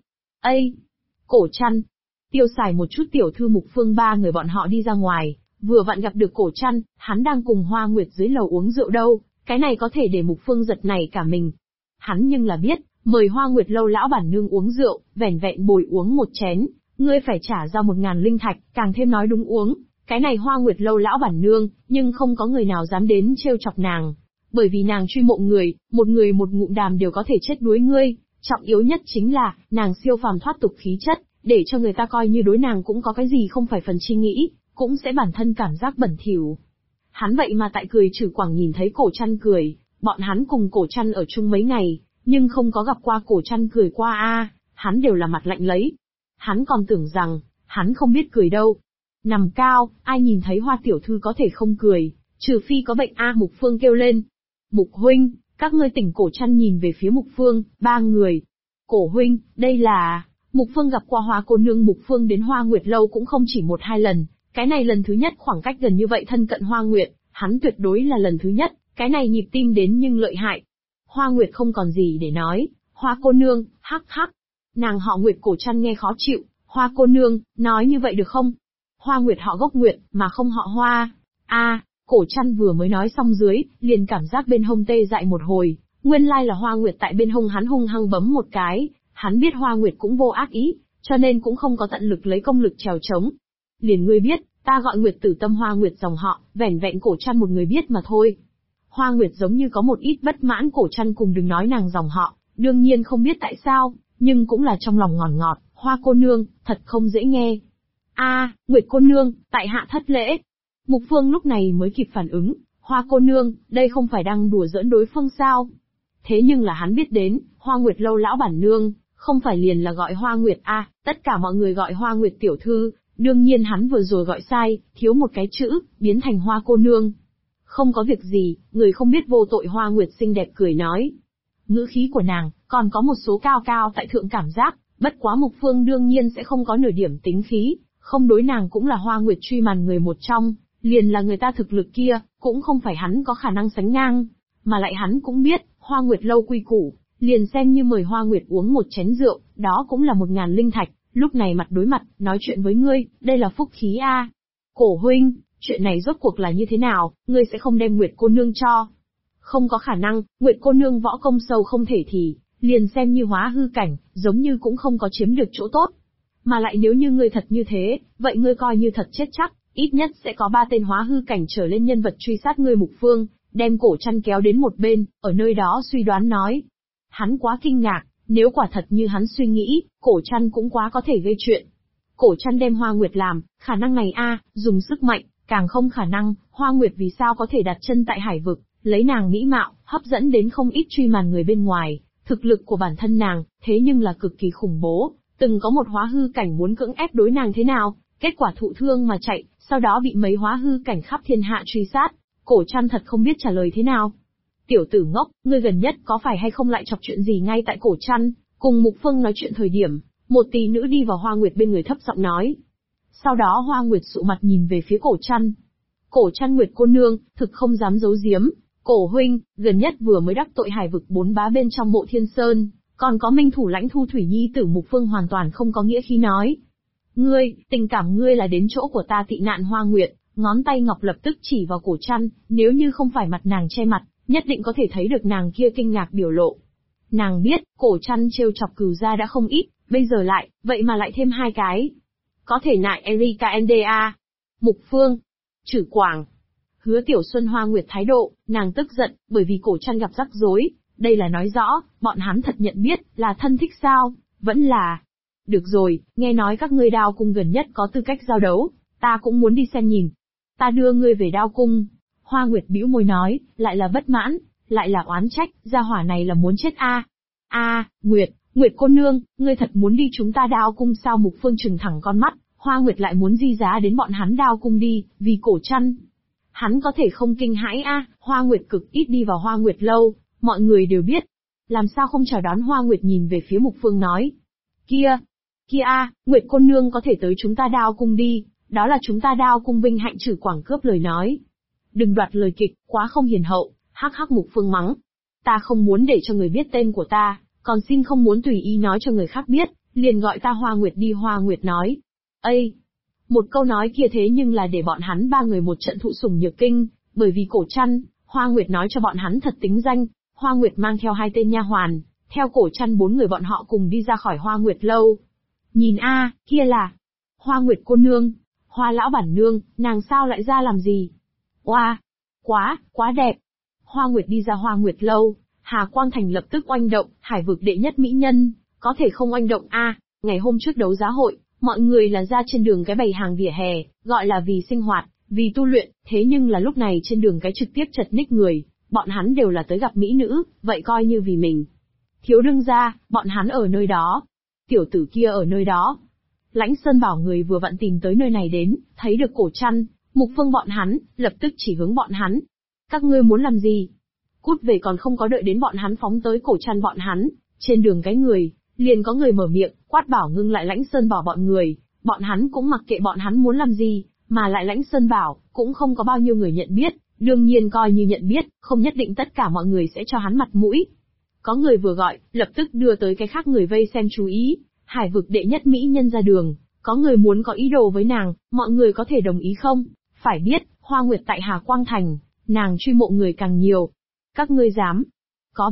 Cổ Trăn, Tiêu Xài một chút tiểu thư Mục Phương ba người bọn họ đi ra ngoài, vừa vặn gặp được Cổ Trăn, hắn đang cùng Hoa Nguyệt dưới lầu uống rượu đâu, cái này có thể để Mục Phương giật nảy cả mình. Hắn nhưng là biết, mời Hoa Nguyệt Lâu lão bản nương uống rượu, vẻn vẹn bồi uống một chén, ngươi phải trả ra 1000 linh thạch, càng thêm nói đúng uống. Cái này Hoa Nguyệt Lâu lão bản nương, nhưng không có người nào dám đến trêu chọc nàng, bởi vì nàng truy mộ người một ngụm đàm đều có thể chết đuối ngươi. Trọng yếu nhất chính là, nàng siêu phàm thoát tục khí chất, để cho người ta coi như đối nàng cũng có cái gì không phải phần chi nghĩ, cũng sẽ bản thân cảm giác bẩn thỉu. Hắn vậy mà tại cười trừ quảng nhìn thấy Cổ Trăn cười, bọn hắn cùng Cổ Trăn ở chung mấy ngày, nhưng không có gặp qua Cổ Trăn cười qua hắn đều là mặt lạnh lấy. Hắn còn tưởng rằng, hắn không biết cười đâu. Nằm cao, ai nhìn thấy Hoa tiểu thư có thể không cười, trừ phi có bệnh Mục Phương kêu lên. Mục huynh, các ngươi tỉnh. Cổ Trăn nhìn về phía Mục Phương, ba người. Cổ huynh, đây là... Mục Phương gặp qua Hoa cô nương. Mục Phương đến Hoa Nguyệt Lâu cũng không chỉ 1-2 lần, cái này lần thứ nhất. Khoảng cách gần như vậy thân cận Hoa Nguyệt, hắn tuyệt đối là lần thứ nhất, cái này nhịp tim đến nhưng lợi hại. Hoa Nguyệt không còn gì để nói, Hoa cô nương, hắc hắc. Nàng họ Nguyệt. Cổ Trăn nghe khó chịu, Hoa cô nương, nói như vậy được không? Hoa Nguyệt họ gốc Nguyệt, mà không họ Hoa. Cổ Trăn vừa mới nói xong dưới, liền cảm giác bên hông tê dại một hồi, nguyên lai là Hoa Nguyệt tại bên hông hắn hung hăng bấm một cái, Hắn biết Hoa Nguyệt cũng vô ác ý, cho nên cũng không có tận lực lấy công lực trèo trống. Liền ngươi biết, ta gọi Nguyệt Tử Tâm Hoa Nguyệt dòng họ, vẻn vẹn Cổ Trăn một người biết mà thôi. Hoa Nguyệt giống như có một ít bất mãn Cổ Trăn cùng đừng nói nàng dòng họ, đương nhiên không biết tại sao, nhưng cũng là trong lòng ngọt ngọt, Hoa cô nương, thật không dễ nghe. Nguyệt cô nương, tại hạ thất lễ. Mục Phương lúc này mới kịp phản ứng, Hoa cô nương, đây không phải đang đùa giỡn đối phương sao? Thế nhưng là hắn biết đến, Hoa Nguyệt lâu lão bản nương, không phải liền là gọi Hoa Nguyệt tất cả mọi người gọi Hoa Nguyệt tiểu thư, đương nhiên hắn vừa rồi gọi sai, thiếu một cái chữ, biến thành Hoa cô nương. Không có việc gì, người không biết vô tội Hoa Nguyệt xinh đẹp cười nói. Ngữ khí của nàng, còn có một số cao cao tại thượng cảm giác, bất quá Mục Phương đương nhiên sẽ không có nửa điểm tính khí, không đối nàng cũng là Hoa Nguyệt truy màn người một trong, liền là người ta thực lực kia, cũng không phải hắn có khả năng sánh ngang, mà lại hắn cũng biết, Hoa Nguyệt lâu quy củ, liền xem như mời Hoa Nguyệt uống một chén rượu, đó cũng là 1000 linh thạch, lúc này mặt đối mặt, nói chuyện với ngươi, đây là phúc khí Cổ huynh, chuyện này rốt cuộc là như thế nào, ngươi sẽ không đem Nguyệt cô nương cho? Không có khả năng, Nguyệt cô nương võ công sâu không thể thì, liền xem như hóa hư cảnh, giống như cũng không có chiếm được chỗ tốt. Mà lại nếu như ngươi thật như thế, vậy ngươi coi như thật chết chắc, ít nhất sẽ có 3 tên hóa hư cảnh trở lên nhân vật truy sát ngươi. Mục Phương, đem Cổ Trăn kéo đến một bên, ở nơi đó suy đoán nói. Hắn quá kinh ngạc, nếu quả thật như hắn suy nghĩ, Cổ Trăn cũng quá có thể gây chuyện. Cổ Trăn đem Hoa Nguyệt làm, khả năng này dùng sức mạnh, càng không khả năng, Hoa Nguyệt vì sao có thể đặt chân tại hải vực, lấy nàng mỹ mạo, hấp dẫn đến không ít truy màn người bên ngoài, thực lực của bản thân nàng, thế nhưng là cực kỳ khủng bố, từng có một hóa hư cảnh muốn cưỡng ép đối nàng thế nào, kết quả thụ thương mà chạy, sau đó bị mấy hóa hư cảnh khắp thiên hạ truy sát, Cổ Trăn thật không biết trả lời thế nào. Tiểu tử ngốc, ngươi gần nhất có phải hay không lại chọc chuyện gì ngay tại Cổ Trăn, cùng Mục Phương nói chuyện thời điểm, một tỷ nữ đi vào Hoa Nguyệt bên người thấp giọng nói. Sau đó Hoa Nguyệt sụ mặt nhìn về phía Cổ Trăn. Cổ Trăn Nguyệt cô nương, thực không dám giấu giếm, Cổ huynh, gần nhất vừa mới đắc tội hải vực 4 bá bên trong Mộ Thiên Sơn, còn có Minh thủ lãnh Thu Thủy Nhi tử. Mục Phương hoàn toàn không có nghĩa khí nói. Ngươi, tình cảm ngươi là đến chỗ của ta tị nạn. Hoa Nguyệt, ngón tay ngọc lập tức chỉ vào Cổ Trăn, nếu như không phải mặt nàng che mặt, nhất định có thể thấy được nàng kia kinh ngạc biểu lộ. Nàng biết, Cổ Trăn trêu chọc Cửu gia đã không ít, bây giờ lại, vậy mà lại thêm 2 cái. Có thể nại Erika NDA. Mục Phương. Trử Quảng. Hứa Tiểu Xuân. Hoa Nguyệt thái độ, nàng tức giận, bởi vì Cổ Trăn gặp rắc rối, đây là nói rõ, bọn hắn thật nhận biết, là thân thích sao, vẫn là. Được rồi, nghe nói các ngươi Đao Cung gần nhất có tư cách giao đấu, ta cũng muốn đi xem nhìn. Ta đưa ngươi về Đao Cung. Hoa Nguyệt bĩu môi nói, lại là bất mãn, lại là oán trách, gia hỏa này là muốn chết Nguyệt cô nương, ngươi thật muốn đi chúng ta Đao Cung sao? Mục Phương trừng thẳng con mắt, Hoa Nguyệt lại muốn di giá đến bọn hắn Đao Cung đi, vì Cổ Trăn. Hắn có thể không kinh hãi Hoa Nguyệt cực ít đi vào Hoa Nguyệt lâu, mọi người đều biết. Làm sao không chào đón? Hoa Nguyệt nhìn về phía Mục Phương nói. Kia Nguyệt cô nương có thể tới chúng ta Đao Cung đi, đó là chúng ta Đao Cung vinh hạnh. Trử Quảng cướp lời nói. Đừng đoạt lời kịch, quá không hiền hậu. Hắc hắc. Mục Phương mắng. Ta không muốn để cho người biết tên của ta, còn xin không muốn tùy ý nói cho người khác biết, liền gọi ta Hoa Nguyệt đi. Hoa Nguyệt nói. Một câu nói kia thế nhưng là để bọn hắn 3 người một trận thụ sủng nhược kinh, bởi vì Cổ Trăn, Hoa Nguyệt nói cho bọn hắn thật tính danh. Hoa Nguyệt mang theo 2 tên nha hoàn, theo Cổ Trăn 4 người bọn họ cùng đi ra khỏi Hoa Nguyệt lâu. Nhìn kia là Hoa Nguyệt cô nương, Hoa lão bản nương, nàng sao lại ra làm gì? Oa, quá đẹp. Hoa Nguyệt đi ra Hoa Nguyệt lâu, Hà Quang Thành lập tức oanh động, hải vực đệ nhất mỹ nhân, có thể không oanh động Ngày hôm trước đấu giá hội, mọi người là ra trên đường cái bày hàng vỉa hè, gọi là vì sinh hoạt, vì tu luyện, thế nhưng là lúc này trên đường cái trực tiếp chật ních người, bọn hắn đều là tới gặp mỹ nữ, vậy coi như vì mình. Thiếu đương gia, bọn hắn ở nơi đó. Tiểu tử kia ở nơi đó. Lãnh Sơn bảo người vừa vặn tìm tới nơi này đến, thấy được Cổ Trăn, Mục Phương bọn hắn, lập tức chỉ hướng bọn hắn. Các ngươi muốn làm gì? Cút về. Còn không có đợi đến bọn hắn phóng tới Cổ Trăn bọn hắn, trên đường cái người, liền có người mở miệng, quát bảo ngưng lại Lãnh Sơn bảo bọn người, bọn hắn cũng mặc kệ bọn hắn muốn làm gì, mà lại Lãnh Sơn bảo, cũng không có bao nhiêu người nhận biết, đương nhiên coi như nhận biết, không nhất định tất cả mọi người sẽ cho hắn mặt mũi. Có người vừa gọi, lập tức đưa tới cái khác người vây xem chú ý, hải vực đệ nhất mỹ nhân ra đường, có người muốn có ý đồ với nàng, mọi người có thể đồng ý không? Phải biết, Hoa Nguyệt tại Hà Quang Thành, nàng truy mộ người càng nhiều. Các ngươi dám? Có biết,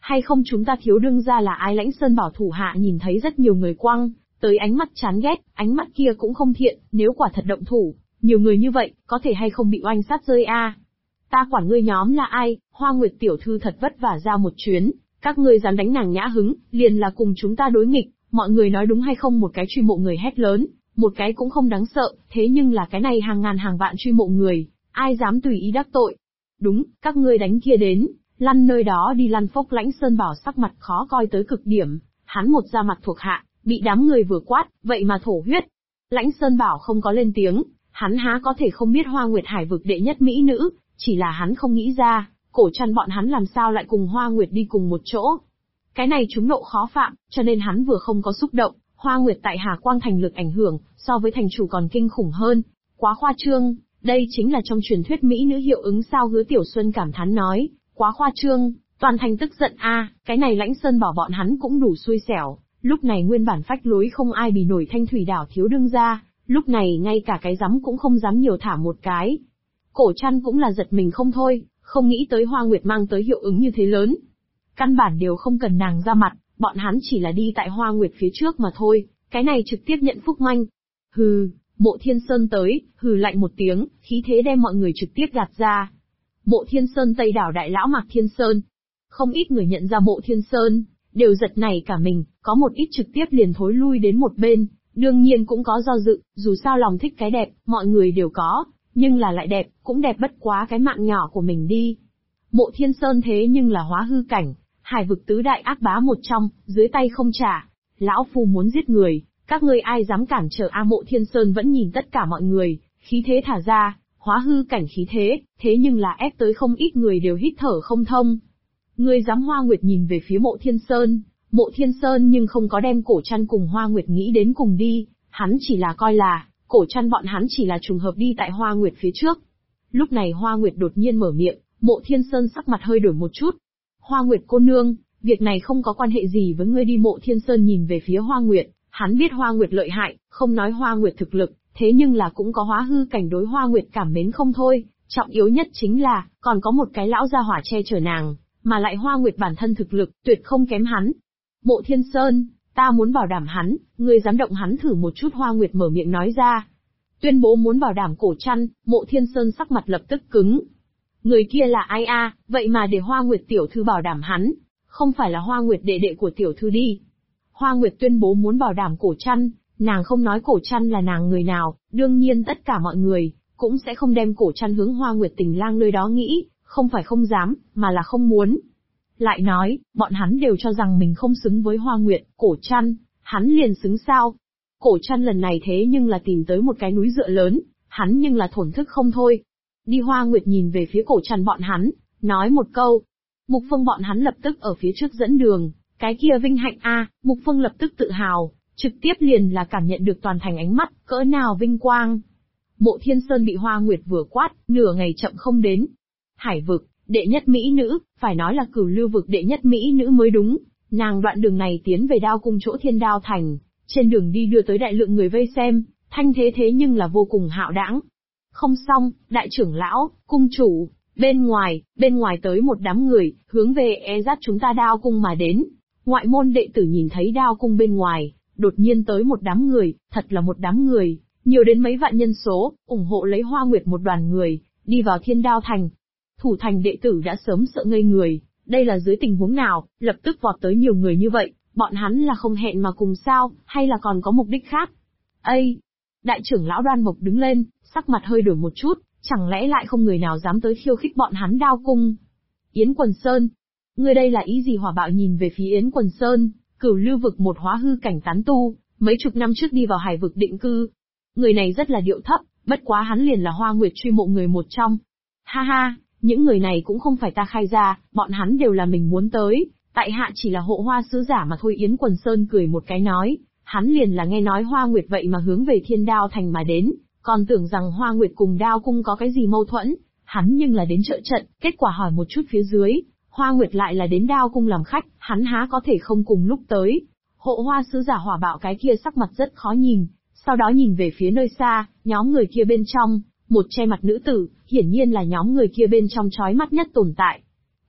hay không chúng ta thiếu đương ra là ai? Lãnh Sơn Bảo thủ hạ nhìn thấy rất nhiều người quăng tới ánh mắt chán ghét, ánh mắt kia cũng không thiện, nếu quả thật động thủ, nhiều người như vậy, có thể hay không bị oanh sát rơi a? Ta quản ngươi nhóm là ai, Hoa Nguyệt tiểu thư thật vất vả ra một chuyến, các ngươi dám đánh nàng nhã hứng, liền là cùng chúng ta đối nghịch, mọi người nói đúng hay không? Một cái truy mộ người hét lớn, một cái cũng không đáng sợ, thế nhưng là cái này hàng ngàn hàng vạn truy mộ người, ai dám tùy ý đắc tội? Đúng, các ngươi đánh kia đến, lăn nơi đó đi lăn. Phốc. Lãnh Sơn Bảo sắc mặt khó coi tới cực điểm, hắn một da mặt thuộc hạ, bị đám người vừa quát, vậy mà thổ huyết. Lãnh Sơn Bảo không có lên tiếng, hắn há có thể không biết Hoa Nguyệt Hải vực đệ nhất mỹ nữ, chỉ là hắn không nghĩ ra, Cổ Trăn bọn hắn làm sao lại cùng Hoa Nguyệt đi cùng một chỗ. Cái này chúng nộ khó phạm, cho nên hắn vừa không có xúc động. Hoa Nguyệt tại Hà Quang thành lực ảnh hưởng, so với thành chủ còn kinh khủng hơn, quá khoa trương, đây chính là trong truyền thuyết mỹ nữ hiệu ứng sao? Hứa Tiểu Xuân cảm thán nói, quá khoa trương, toàn thành tức giận a, cái này Lãnh Sơn Bảo bọn hắn cũng đủ xui xẻo, lúc này nguyên bản phách lối không ai bì nổi Thanh Thủy đảo thiếu đương gia, lúc này ngay cả cái rắm cũng không dám nhiều thả một cái. Cổ Trăn cũng là giật mình không thôi, không nghĩ tới Hoa Nguyệt mang tới hiệu ứng như thế lớn. Căn bản đều không cần nàng ra mặt, bọn hắn chỉ là đi tại Hoa Nguyệt phía trước mà thôi, cái này trực tiếp nhận phúc manh. Hừ, Mộ Thiên Sơn tới, hừ lạnh một tiếng, khí thế đem mọi người trực tiếp gạt ra. Mộ Thiên Sơn Tây đảo đại lão Mạc Thiên Sơn. Không ít người nhận ra Mộ Thiên Sơn, đều giật nảy cả mình, có một ít trực tiếp liền thối lui đến một bên, đương nhiên cũng có do dự, dù sao lòng thích cái đẹp, mọi người đều có, nhưng là lại đẹp, cũng đẹp bất quá cái mạng nhỏ của mình đi. Mộ Thiên Sơn thế nhưng là hóa hư cảnh, hải vực tứ đại ác bá một trong, dưới tay không trả. Lão phu muốn giết người, các ngươi ai dám cản trở a? Mộ Thiên Sơn vẫn nhìn tất cả mọi người, khí thế thả ra, hóa hư cảnh khí thế, thế nhưng là ép tới không ít người đều hít thở không thông. Ngươi dám? Hoa Nguyệt nhìn về phía Mộ Thiên Sơn, Mộ Thiên Sơn nhưng không có đem Cổ Trăn cùng Hoa Nguyệt nghĩ đến cùng đi, hắn chỉ là coi là, Cổ Trăn bọn hắn chỉ là trùng hợp đi tại Hoa Nguyệt phía trước. Lúc này Hoa Nguyệt đột nhiên mở miệng, Mộ Thiên Sơn sắc mặt hơi đổi một chút. Hoa Nguyệt cô nương, việc này không có quan hệ gì với ngươi đi. Mộ Thiên Sơn nhìn về phía Hoa Nguyệt, hắn biết Hoa Nguyệt lợi hại, không nói Hoa Nguyệt thực lực, thế nhưng là cũng có hóa hư cảnh, đối Hoa Nguyệt cảm mến không thôi, trọng yếu nhất chính là, còn có một cái lão gia hỏa che chở nàng, mà lại Hoa Nguyệt bản thân thực lực, tuyệt không kém hắn. Mộ Thiên Sơn, ta muốn bảo đảm hắn, ngươi dám động hắn thử một chút? Hoa Nguyệt mở miệng nói ra. Tuyên bố muốn bảo đảm Cổ Trăn, Mộ Thiên Sơn sắc mặt lập tức cứng. Người kia là ai a? Vậy mà để Hoa Nguyệt tiểu thư bảo đảm hắn, không phải là Hoa Nguyệt đệ đệ của tiểu thư đi. Hoa Nguyệt tuyên bố muốn bảo đảm Cổ Trăn, nàng không nói Cổ Trăn là nàng người nào, đương nhiên tất cả mọi người cũng sẽ không đem Cổ Trăn hướng Hoa Nguyệt tình lang nơi đó nghĩ, không phải không dám, mà là không muốn. Lại nói, bọn hắn đều cho rằng mình không xứng với Hoa Nguyệt, Cổ Trăn, hắn liền xứng sao? Cổ Trăn lần này thế nhưng là tìm tới một cái núi dựa lớn, hắn nhưng là thổn thức không thôi. Đi. Hoa Nguyệt nhìn về phía Cổ Trăn bọn hắn, nói một câu. Mục Phương bọn hắn lập tức ở phía trước dẫn đường, cái kia vinh hạnh a, Mục Phương lập tức tự hào, trực tiếp liền là cảm nhận được toàn thành ánh mắt, cỡ nào vinh quang. Mộ Thiên Sơn bị Hoa Nguyệt vừa quát, nửa ngày chậm không đến. Hải vực, đệ nhất mỹ nữ, phải nói là Cửu Lưu vực đệ nhất mỹ nữ mới đúng, nàng đoạn đường này tiến về Đao cung chỗ Thiên Đao thành, trên đường đi đưa tới đại lượng người vây xem, thanh thế thế nhưng là vô cùng hạo đãng. Không xong, đại trưởng lão, cung chủ, bên ngoài tới một đám người, hướng về dắt chúng ta Đao cung mà đến. Ngoại môn đệ tử nhìn thấy Đao cung bên ngoài, đột nhiên tới một đám người, thật là một đám người, nhiều đến mấy vạn nhân số, ủng hộ lấy Hoa Nguyệt một đoàn người, đi vào Thiên Đao thành. Thủ thành đệ tử đã sớm sợ ngây người, đây là dưới tình huống nào, lập tức vọt tới nhiều người như vậy, bọn hắn là không hẹn mà cùng sao, hay là còn có mục đích khác? Ây! Đại trưởng lão Đoan Mộc đứng lên, sắc mặt hơi đổi một chút, chẳng lẽ lại không người nào dám tới khiêu khích bọn hắn Đao cung? Yến Quần Sơn! Ngươi đây là ý gì? Hỏa Bạo nhìn về phía Yến Quần Sơn, Cửu Lưu vực một hóa hư cảnh tán tu, mấy chục năm trước đi vào hải vực định cư. Người này rất là điệu thấp, bất quá hắn liền là Hoa Nguyệt truy mộ người một trong. Ha ha, những người này cũng không phải ta khai ra, bọn hắn đều là mình muốn tới, tại hạ chỉ là hộ hoa sứ giả mà thôi. Yến Quần Sơn cười một cái nói, hắn liền là nghe nói Hoa Nguyệt vậy mà hướng về Thiên Đao thành mà đến, còn tưởng rằng Hoa Nguyệt cùng Đao cung có cái gì mâu thuẫn, hắn nhưng là đến trợ trận, kết quả hỏi một chút phía dưới, Hoa Nguyệt lại là đến Đao cung làm khách, hắn há có thể không cùng lúc tới. Hộ hoa sứ giả Hỏa Bạo cái kia sắc mặt rất khó nhìn, sau đó nhìn về phía nơi xa, nhóm người kia bên trong, một che mặt nữ tử, hiển nhiên là nhóm người kia bên trong chói mắt nhất tồn tại.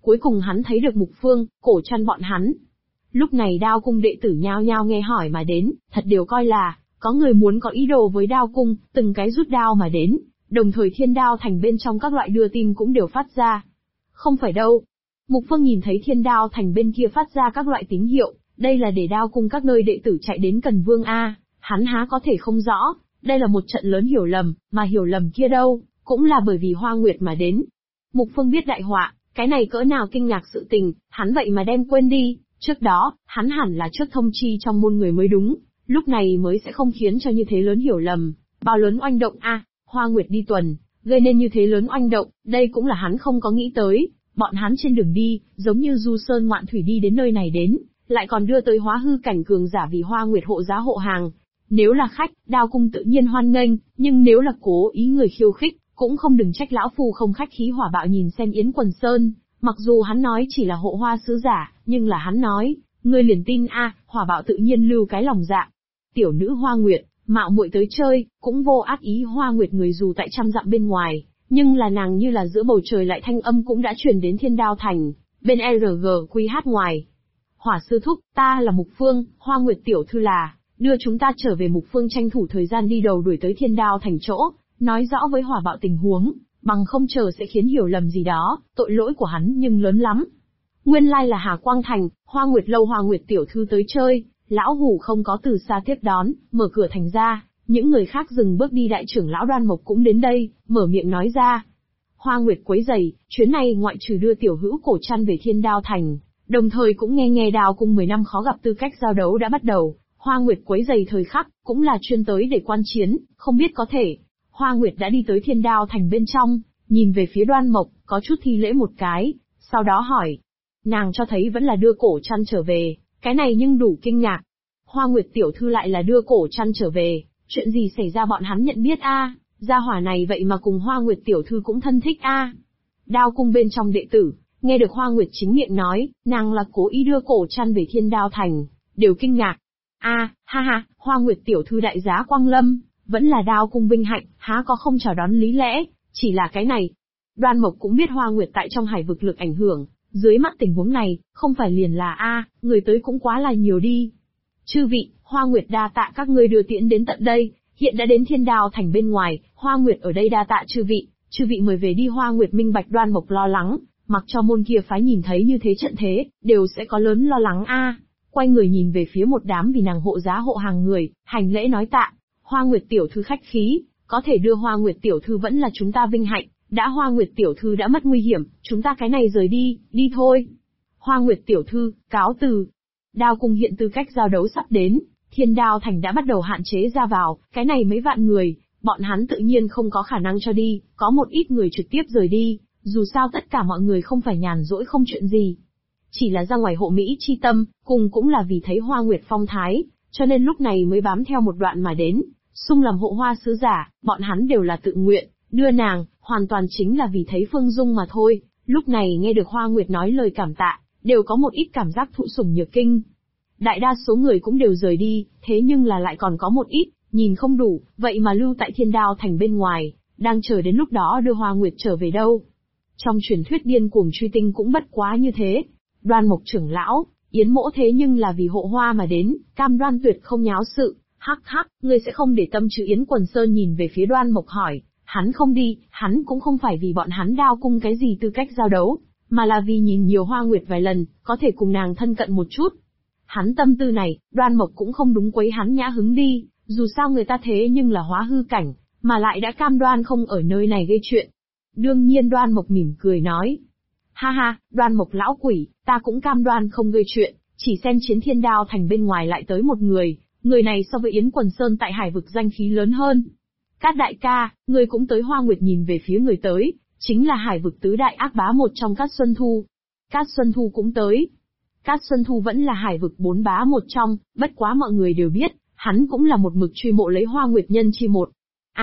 cuối cùng hắn thấy được Mục Phương, Cổ Trăn bọn hắn. Lúc này Đao Cung đệ tử nhao nhao nghe hỏi mà đến, thật đều coi là, có người muốn có ý đồ với Đao Cung, từng cái rút đao mà đến, đồng thời Thiên Đao Thành bên trong các loại đưa tin cũng đều phát ra. Không phải đâu. Mục Phương nhìn thấy Thiên Đao Thành bên kia phát ra các loại tín hiệu, đây là để Đao Cung các nơi đệ tử chạy đến Cần Vương A, hắn há có thể không rõ, đây là một trận lớn hiểu lầm, mà hiểu lầm kia đâu, cũng là bởi vì Hoa Nguyệt mà đến. Mục Phương biết đại họa, cái này cỡ nào kinh ngạc sự tình, hắn vậy mà đem quên đi, trước đó, hắn hẳn là trước thông chi trong môn người mới đúng, lúc này mới sẽ không khiến cho như thế lớn hiểu lầm, bao lớn oanh động a, Hoa Nguyệt đi tuần, gây nên như thế lớn oanh động, đây cũng là hắn không có nghĩ tới, bọn hắn trên đường đi, giống như du sơn ngoạn thủy đi đến nơi này đến, lại còn đưa tới hóa hư cảnh cường giả vì Hoa Nguyệt hộ giá hộ hàng. Nếu là khách, Đao Cung tự nhiên hoan nghênh, nhưng nếu là cố ý người khiêu khích, cũng không đừng trách lão phu không khách khí hỏa bạo nhìn xem Yến Quần Sơn, mặc dù hắn nói chỉ là hộ hoa sứ giả, nhưng là hắn nói, ngươi liền tin a, hỏa bạo tự nhiên lưu cái lòng dạ. Tiểu nữ Hoa Nguyệt, mạo muội tới chơi, cũng vô ác ý. Hoa Nguyệt người dù tại trăm dặm bên ngoài, nhưng là nàng như là giữa bầu trời lại thanh âm cũng đã truyền đến Thiên Đao Thành, bên RGQH ngoài. Hỏa sư thúc, ta là Mục Phương, Hoa Nguyệt tiểu thư là, đưa chúng ta trở về. Mục Phương tranh thủ thời gian đi đầu đuổi tới Thiên Đao Thành chỗ, nói rõ với hỏa bạo tình huống, bằng không chờ sẽ khiến hiểu lầm gì đó, tội lỗi của hắn nhưng lớn lắm. Nguyên lai là Hà Quang Thành, Hoa Nguyệt lâu Hoa Nguyệt tiểu thư tới chơi, lão hủ không có từ xa tiếp đón, mở cửa thành ra, những người khác dừng bước đi. Đại trưởng lão Đoan Mộc cũng đến đây, mở miệng nói ra. Hoa Nguyệt quấy giày, chuyến này ngoại trừ đưa tiểu hữu Cổ Trăn về Thiên Đao Thành, đồng thời cũng nghe Đao Cung 10 năm khó gặp tư cách giao đấu đã bắt đầu, Hoa Nguyệt quấy giày thời khắc, cũng là chuyên tới để quan chiến, không biết có thể. Hoa Nguyệt đã đi tới Thiên Đao Thành bên trong, nhìn về phía Đoan Mộc, có chút thi lễ một cái, sau đó hỏi. Nàng cho thấy vẫn là đưa Cổ Trăn trở về, cái này nhưng đủ kinh ngạc. Hoa Nguyệt tiểu thư lại là đưa Cổ Trăn trở về, chuyện gì xảy ra bọn hắn nhận biết a? Gia hỏa này vậy mà cùng Hoa Nguyệt tiểu thư cũng thân thích a. Đao Cung bên trong đệ tử, nghe được Hoa Nguyệt chính miệng nói, nàng là cố ý đưa Cổ Trăn về Thiên Đao Thành, đều kinh ngạc. Ha ha, Hoa Nguyệt tiểu thư đại giá quang lâm, vẫn là Đao Cung vinh hạnh, há có không chào đón lý lẽ, chỉ là cái này. Đoan Mộc cũng biết Hoa Nguyệt tại trong hải vực lực ảnh hưởng, dưới mắt tình huống này, không phải liền là người tới cũng quá là nhiều đi. Chư vị, Hoa Nguyệt đa tạ các ngươi đưa tiễn đến tận đây, hiện đã đến Thiên Đao Thành bên ngoài, Hoa Nguyệt ở đây đa tạ chư vị mời về đi. Hoa Nguyệt minh bạch Đoan Mộc lo lắng, mặc cho môn kia phái nhìn thấy như thế trận thế, đều sẽ có lớn lo lắng Quay người nhìn về phía một đám vì nàng hộ giá hộ hàng người, hành lễ nói tạ. Hoa Nguyệt tiểu thư khách khí, có thể đưa Hoa Nguyệt tiểu thư vẫn là chúng ta vinh hạnh, đã Hoa Nguyệt tiểu thư đã mất nguy hiểm, chúng ta cái này rời đi, đi thôi. Hoa Nguyệt tiểu thư, cáo từ. Đao Cung hiện tư cách giao đấu sắp đến, Thiên Đao Thành đã bắt đầu hạn chế ra vào, cái này mấy vạn người, bọn hắn tự nhiên không có khả năng cho đi, có một ít người trực tiếp rời đi, dù sao tất cả mọi người không phải nhàn rỗi không chuyện gì. Chỉ là ra ngoài hộ Mỹ chi tâm, cùng cũng là vì thấy Hoa Nguyệt phong thái, cho nên lúc này mới bám theo một đoạn mà đến, xung làm hộ hoa sứ giả, bọn hắn đều là tự nguyện, đưa nàng, hoàn toàn chính là vì thấy Phương Dung mà thôi. Lúc này nghe được Hoa Nguyệt nói lời cảm tạ, đều có một ít cảm giác thụ sủng nhược kinh. Đại đa số người cũng đều rời đi, thế nhưng là lại còn có một ít, nhìn không đủ, vậy mà lưu tại Thiên Đao Thành bên ngoài, đang chờ đến lúc đó đưa Hoa Nguyệt trở về đâu. Trong truyền thuyết điên cuồng truy tinh cũng bất quá như thế. Đoan Mộc trưởng lão, Yến mỗ thế nhưng là vì hộ hoa mà đến, cam đoan tuyệt không nháo sự. Hắc, ngươi sẽ không để tâm chứ? Yến Quần Sơn nhìn về phía Đoan Mộc hỏi, hắn không đi, hắn cũng không phải vì bọn hắn Đao Cung cái gì tư cách giao đấu, mà là vì nhìn nhiều Hoa Nguyệt vài lần, có thể cùng nàng thân cận một chút. Hắn tâm tư này, Đoan Mộc cũng không đúng quấy hắn nhã hứng đi, dù sao người ta thế nhưng là hóa hư cảnh, mà lại đã cam đoan không ở nơi này gây chuyện. Đương nhiên Đoan Mộc mỉm cười nói, ha, Đoan Mộc lão quỷ, ta cũng cam đoan không gây chuyện, chỉ xem chiến Thiên Đao Thành bên ngoài lại tới một người. Người này so với Yến Quần Sơn tại hải vực danh khí lớn hơn. Cát đại ca, người cũng tới. Hoa Nguyệt nhìn về phía người tới, chính là hải vực tứ đại ác bá một trong Cát Xuân Thu. Cát Xuân Thu cũng tới. Cát Xuân Thu vẫn là hải vực bốn bá một trong, bất quá mọi người đều biết, hắn cũng là một mực truy mộ lấy Hoa Nguyệt nhân chi một.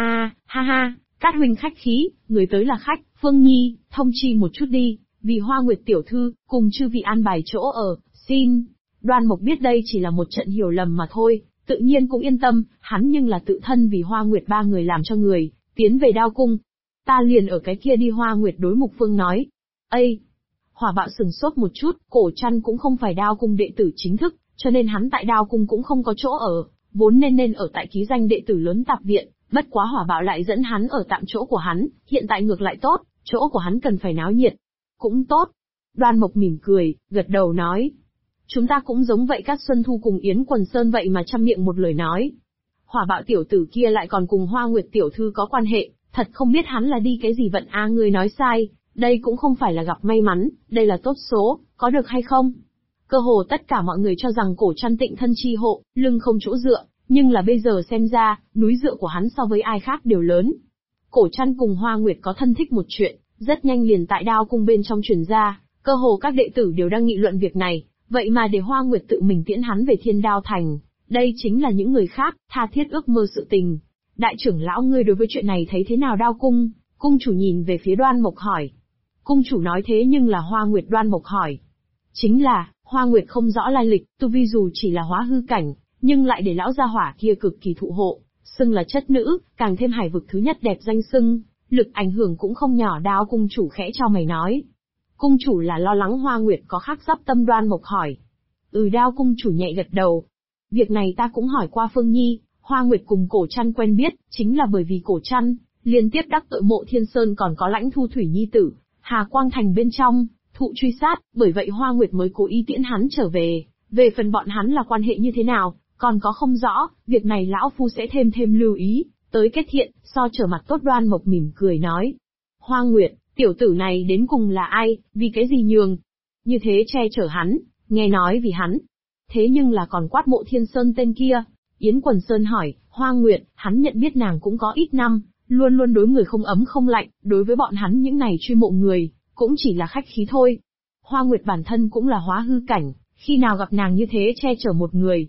Ha, Cát huynh khách khí, người tới là khách, Phương Nhi, thông chi một chút đi, vì Hoa Nguyệt tiểu thư, cùng chư vị an bài chỗ ở, xin. Đoan Mộc biết đây chỉ là một trận hiểu lầm mà thôi, tự nhiên cũng yên tâm, hắn nhưng là tự thân vì Hoa Nguyệt ba người làm cho người, tiến về Đao Cung. Ta liền ở cái kia đi. Hoa Nguyệt đối Mục Phương nói. Hỏa Bạo sừng sốt một chút, Cổ Trăn cũng không phải Đao Cung đệ tử chính thức, cho nên hắn tại Đao Cung cũng không có chỗ ở, vốn nên ở tại ký danh đệ tử lớn Tạp viện, bất quá Hỏa Bạo lại dẫn hắn ở tạm chỗ của hắn, hiện tại ngược lại tốt, chỗ của hắn cần phải náo nhiệt. Cũng tốt. Đoan Mộc mỉm cười, gật đầu nói. Chúng ta cũng giống vậy, Cát Xuân Thu cùng Yến Quần Sơn vậy mà trăm miệng một lời nói. Hỏa Bạo tiểu tử kia lại còn cùng Hoa Nguyệt tiểu thư có quan hệ, thật không biết hắn là đi cái gì vận a. Ngươi nói sai, đây cũng không phải là gặp may mắn, đây là tốt số, có được hay không? Cơ hồ tất cả mọi người cho rằng Cổ Trăn tịnh thân chi hộ, lưng không chỗ dựa, nhưng là bây giờ xem ra, núi dựa của hắn so với ai khác đều lớn. Cổ Trăn cùng Hoa Nguyệt có thân thích một chuyện, rất nhanh liền tại Đao Cung bên trong truyền ra, cơ hồ các đệ tử đều đang nghị luận việc này, vậy mà để Hoa Nguyệt tự mình tiễn hắn về Thiên Đao Thành, đây chính là những người khác tha thiết ước mơ sự tình. Đại trưởng lão, ngươi đối với chuyện này thấy thế nào? Đao Cung, cung chủ nhìn về phía Đoan Mộc hỏi. Cung chủ nói thế nhưng là Hoa Nguyệt? Đoan Mộc hỏi. Chính là, Hoa Nguyệt không rõ lai lịch, tu vi dù chỉ là hóa hư cảnh, nhưng lại để lão gia hỏa kia cực kỳ thụ hộ, xưng là chất nữ, càng thêm hải vực thứ nhất đẹp danh xưng, lực ảnh hưởng cũng không nhỏ. Đao cung chủ khẽ cho mày nói. Cung chủ là lo lắng Hoa Nguyệt có khác giáp tâm? Đoan Mộc hỏi. Đao cung chủ nhẹ gật đầu. Việc này ta cũng hỏi qua Phương Nhi, Hoa Nguyệt cùng Cổ Trăn quen biết, chính là bởi vì Cổ Trăn liên tiếp đắc tội Mộ Thiên Sơn còn có Lãnh Thu Thủy nhi tử, Hà Quang Thành bên trong, thụ truy sát, bởi vậy Hoa Nguyệt mới cố ý tiễn hắn trở về. Về phần bọn hắn là quan hệ như thế nào, còn có không rõ, việc này lão phu sẽ thêm lưu ý, tới kết thiện, so trở mặt tốt. Đoan Mộc mỉm cười nói. Hoa Nguyệt, tiểu tử này đến cùng là ai, vì cái gì nhường như thế che chở hắn, nghe nói vì hắn. Thế nhưng là còn quát Mộ Thiên Sơn tên kia. Yến Quần Sơn hỏi. Hoa Nguyệt, hắn nhận biết nàng cũng có ít năm, luôn luôn đối người không ấm không lạnh, đối với bọn hắn những này truy mộ người, cũng chỉ là khách khí thôi. Hoa Nguyệt bản thân cũng là hóa hư cảnh, khi nào gặp nàng như thế che chở một người.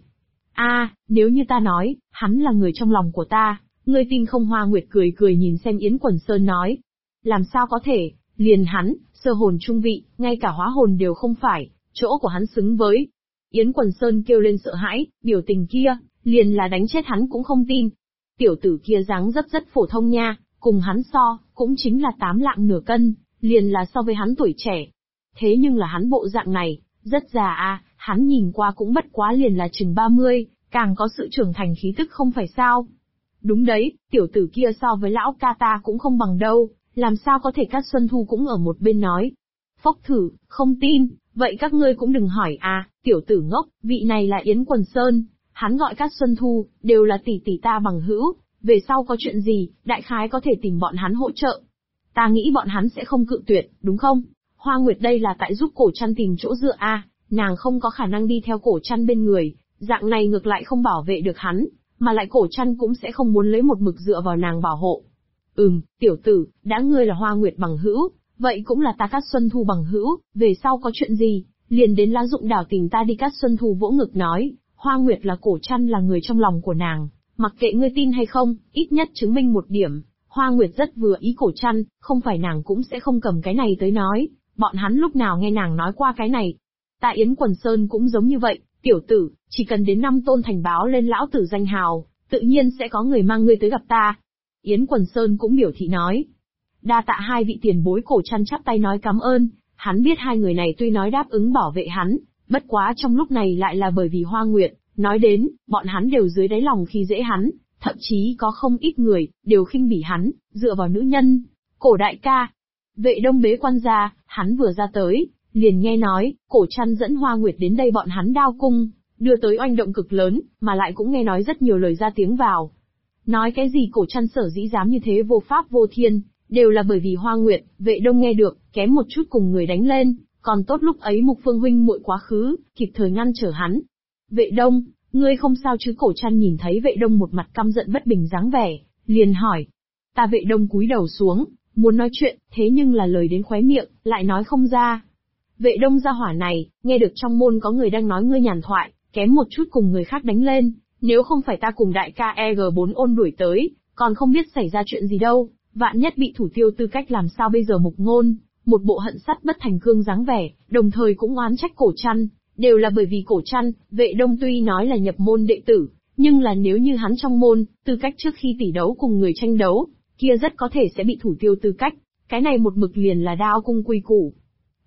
Nếu như ta nói, hắn là người trong lòng của ta, ngươi tin không? Hoa Nguyệt cười nhìn xem Yến Quần Sơn nói. Làm sao có thể, liền hắn, sơ hồn trung vị, ngay cả hóa hồn đều không phải, chỗ của hắn xứng với. Yến Quần Sơn kêu lên sợ hãi, biểu tình kia, liền là đánh chết hắn cũng không tin. Tiểu tử kia dáng dấp rất phổ thông nha, cùng hắn so, cũng chính là 8 lạng nửa cân, liền là so với hắn tuổi trẻ. Thế nhưng là hắn bộ dạng này, rất già hắn nhìn qua cũng bất quá liền là chừng 30, càng có sự trưởng thành khí tức không phải sao. Đúng đấy, tiểu tử kia so với lão ca ta cũng không bằng đâu, làm sao có thể? Cát Xuân Thu cũng ở một bên nói. Phốc thử, không tin, vậy các ngươi cũng đừng hỏi tiểu tử ngốc, vị này là Yến Quần Sơn, hắn gọi Cát Xuân Thu, đều là tỷ tỷ ta bằng hữu, về sau có chuyện gì, đại khái có thể tìm bọn hắn hỗ trợ. Ta nghĩ bọn hắn sẽ không cự tuyệt, đúng không? Hoa Nguyệt đây là tại giúp Cổ Trăn tìm chỗ dựa nàng không có khả năng đi theo Cổ Trăn bên người, dạng này ngược lại không bảo vệ được hắn, mà lại Cổ Trăn cũng sẽ không muốn lấy một mực dựa vào nàng bảo hộ. Tiểu tử, đã ngươi là Hoa Nguyệt bằng hữu, vậy cũng là ta Cát Xuân Thu bằng hữu, về sau có chuyện gì, liền đến Lá Dụng Đảo tìm ta đi. Cát Xuân Thu vỗ ngực nói, Hoa Nguyệt là Cổ Trăn là người trong lòng của nàng, mặc kệ ngươi tin hay không, ít nhất chứng minh một điểm, Hoa Nguyệt rất vừa ý Cổ Trăn, không phải nàng cũng sẽ không cầm cái này tới nói, bọn hắn lúc nào nghe nàng nói qua cái này. Ta Yến Quần Sơn cũng giống như vậy, tiểu tử, chỉ cần đến 5 tôn thành báo lên lão tử danh hào, tự nhiên sẽ có người mang ngươi tới gặp ta. Yến Quần Sơn cũng biểu thị nói. Đa tạ hai vị tiền bối. Cổ Trăn chắp tay nói cảm ơn, hắn biết hai người này tuy nói đáp ứng bảo vệ hắn, bất quá trong lúc này lại là bởi vì Hoa Nguyệt, nói đến, bọn hắn đều dưới đáy lòng khi dễ hắn, thậm chí có không ít người, đều khinh bỉ hắn, dựa vào nữ nhân. Cổ đại ca, Vệ Đông bế quan ra, hắn vừa ra tới, liền nghe nói, Cổ Trăn dẫn Hoa Nguyệt đến đây bọn hắn Đao Cung, đưa tới oanh động cực lớn, mà lại cũng nghe nói rất nhiều lời ra tiếng vào. Nói cái gì Cổ Trăn sở dĩ dám như thế vô pháp vô thiên, đều là bởi vì Hoa Nguyệt. Vệ Đông nghe được, kém một chút cùng người đánh lên, còn tốt lúc ấy Mục Phương huynh muội quá khứ, kịp thời ngăn trở hắn. Vệ Đông, ngươi không sao chứ? Cổ Trăn nhìn thấy Vệ Đông một mặt căm giận bất bình dáng vẻ, liền hỏi. Ta Vệ Đông cúi đầu xuống, muốn nói chuyện, thế nhưng là lời đến khóe miệng, lại nói không ra. Vệ Đông gia hỏa này, nghe được trong môn có người đang nói ngươi nhàn thoại, kém một chút cùng người khác đánh lên, nếu không phải ta cùng đại ca EG4 ôn đuổi tới, còn không biết xảy ra chuyện gì đâu, vạn nhất bị thủ tiêu tư cách làm sao bây giờ? Mục Ngôn, một bộ hận sắt bất thành cương dáng vẻ, đồng thời cũng oán trách Cổ Trăn, đều là bởi vì Cổ Trăn. Vệ Đông tuy nói là nhập môn đệ tử, nhưng là nếu như hắn trong môn, tư cách trước khi tỷ đấu cùng người tranh đấu, kia rất có thể sẽ bị thủ tiêu tư cách, cái này một mực liền là Đao Cung quy củ.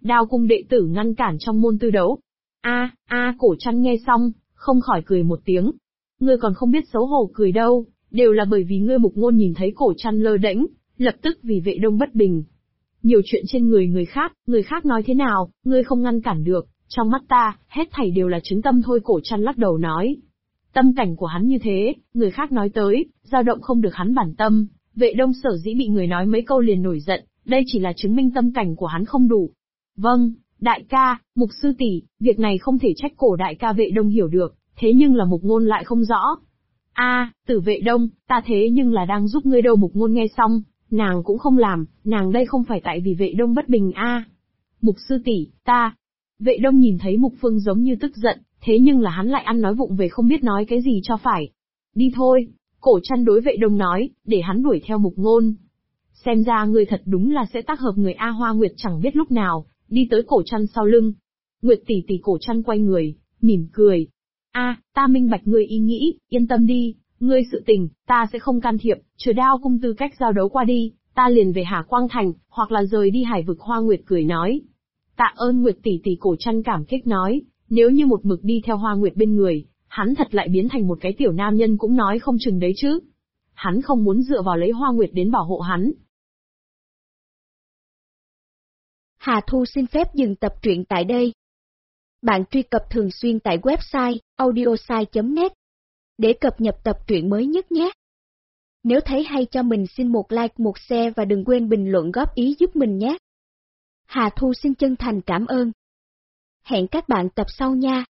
Đao cung đệ tử ngăn cản trong môn tư đấu. Cổ Trăn nghe xong, không khỏi cười một tiếng. Ngươi còn không biết xấu hổ cười đâu, đều là bởi vì ngươi Mục Ngôn nhìn thấy Cổ Trăn lơ đễnh, lập tức vì Vệ Đông bất bình. Nhiều chuyện trên người khác nói thế nào, ngươi không ngăn cản được, trong mắt ta, hết thảy đều là chứng tâm thôi. Cổ Trăn lắc đầu nói. Tâm cảnh của hắn như thế, người khác nói tới, dao động không được hắn bản tâm. Vệ Đông sở dĩ bị người nói mấy câu liền nổi giận, đây chỉ là chứng minh tâm cảnh của hắn không đủ. Vâng, đại ca, Mục sư tỷ, việc này không thể trách Cổ đại ca. Vệ Đông hiểu được, thế nhưng là Mục Ngôn lại không rõ. Tử Vệ Đông, ta thế nhưng là đang giúp ngươi đâu. Mục Ngôn nghe xong, nàng cũng không làm, nàng đây không phải tại vì Vệ Đông bất bình Mục sư tỷ, ta. Vệ Đông nhìn thấy Mục Phương giống như tức giận, thế nhưng là hắn lại ăn nói vụng về không biết nói cái gì cho phải. Đi thôi, Cổ Trăn đối Vệ Đông nói, để hắn đuổi theo Mục Ngôn. Xem ra ngươi thật đúng là sẽ tác hợp người. Hoa Nguyệt chẳng biết lúc nào, đi tới Cổ Trăn sau lưng. Nguyệt tỷ tỷ. Cổ Trăn quay người, mỉm cười. Ta minh bạch ngươi ý nghĩ, yên tâm đi, ngươi sự tình, ta sẽ không can thiệp, chờ Đao cung tư cách giao đấu qua đi, ta liền về Hà Quang Thành, hoặc là rời đi Hải vực. Hoa Nguyệt cười nói. Tạ ơn Nguyệt tỷ tỷ. Cổ Trăn cảm kích nói, nếu như một mực đi theo Hoa Nguyệt bên người, hắn thật lại biến thành một cái tiểu nam nhân cũng nói không chừng đấy chứ. Hắn không muốn dựa vào lấy Hoa Nguyệt đến bảo hộ hắn. Hà Thu xin phép dừng tập truyện tại đây. Bạn truy cập thường xuyên tại website audiosai.net để cập nhật tập truyện mới nhất nhé. Nếu thấy hay cho mình xin một like, một share và đừng quên bình luận góp ý giúp mình nhé. Hà Thu xin chân thành cảm ơn. Hẹn các bạn tập sau nha.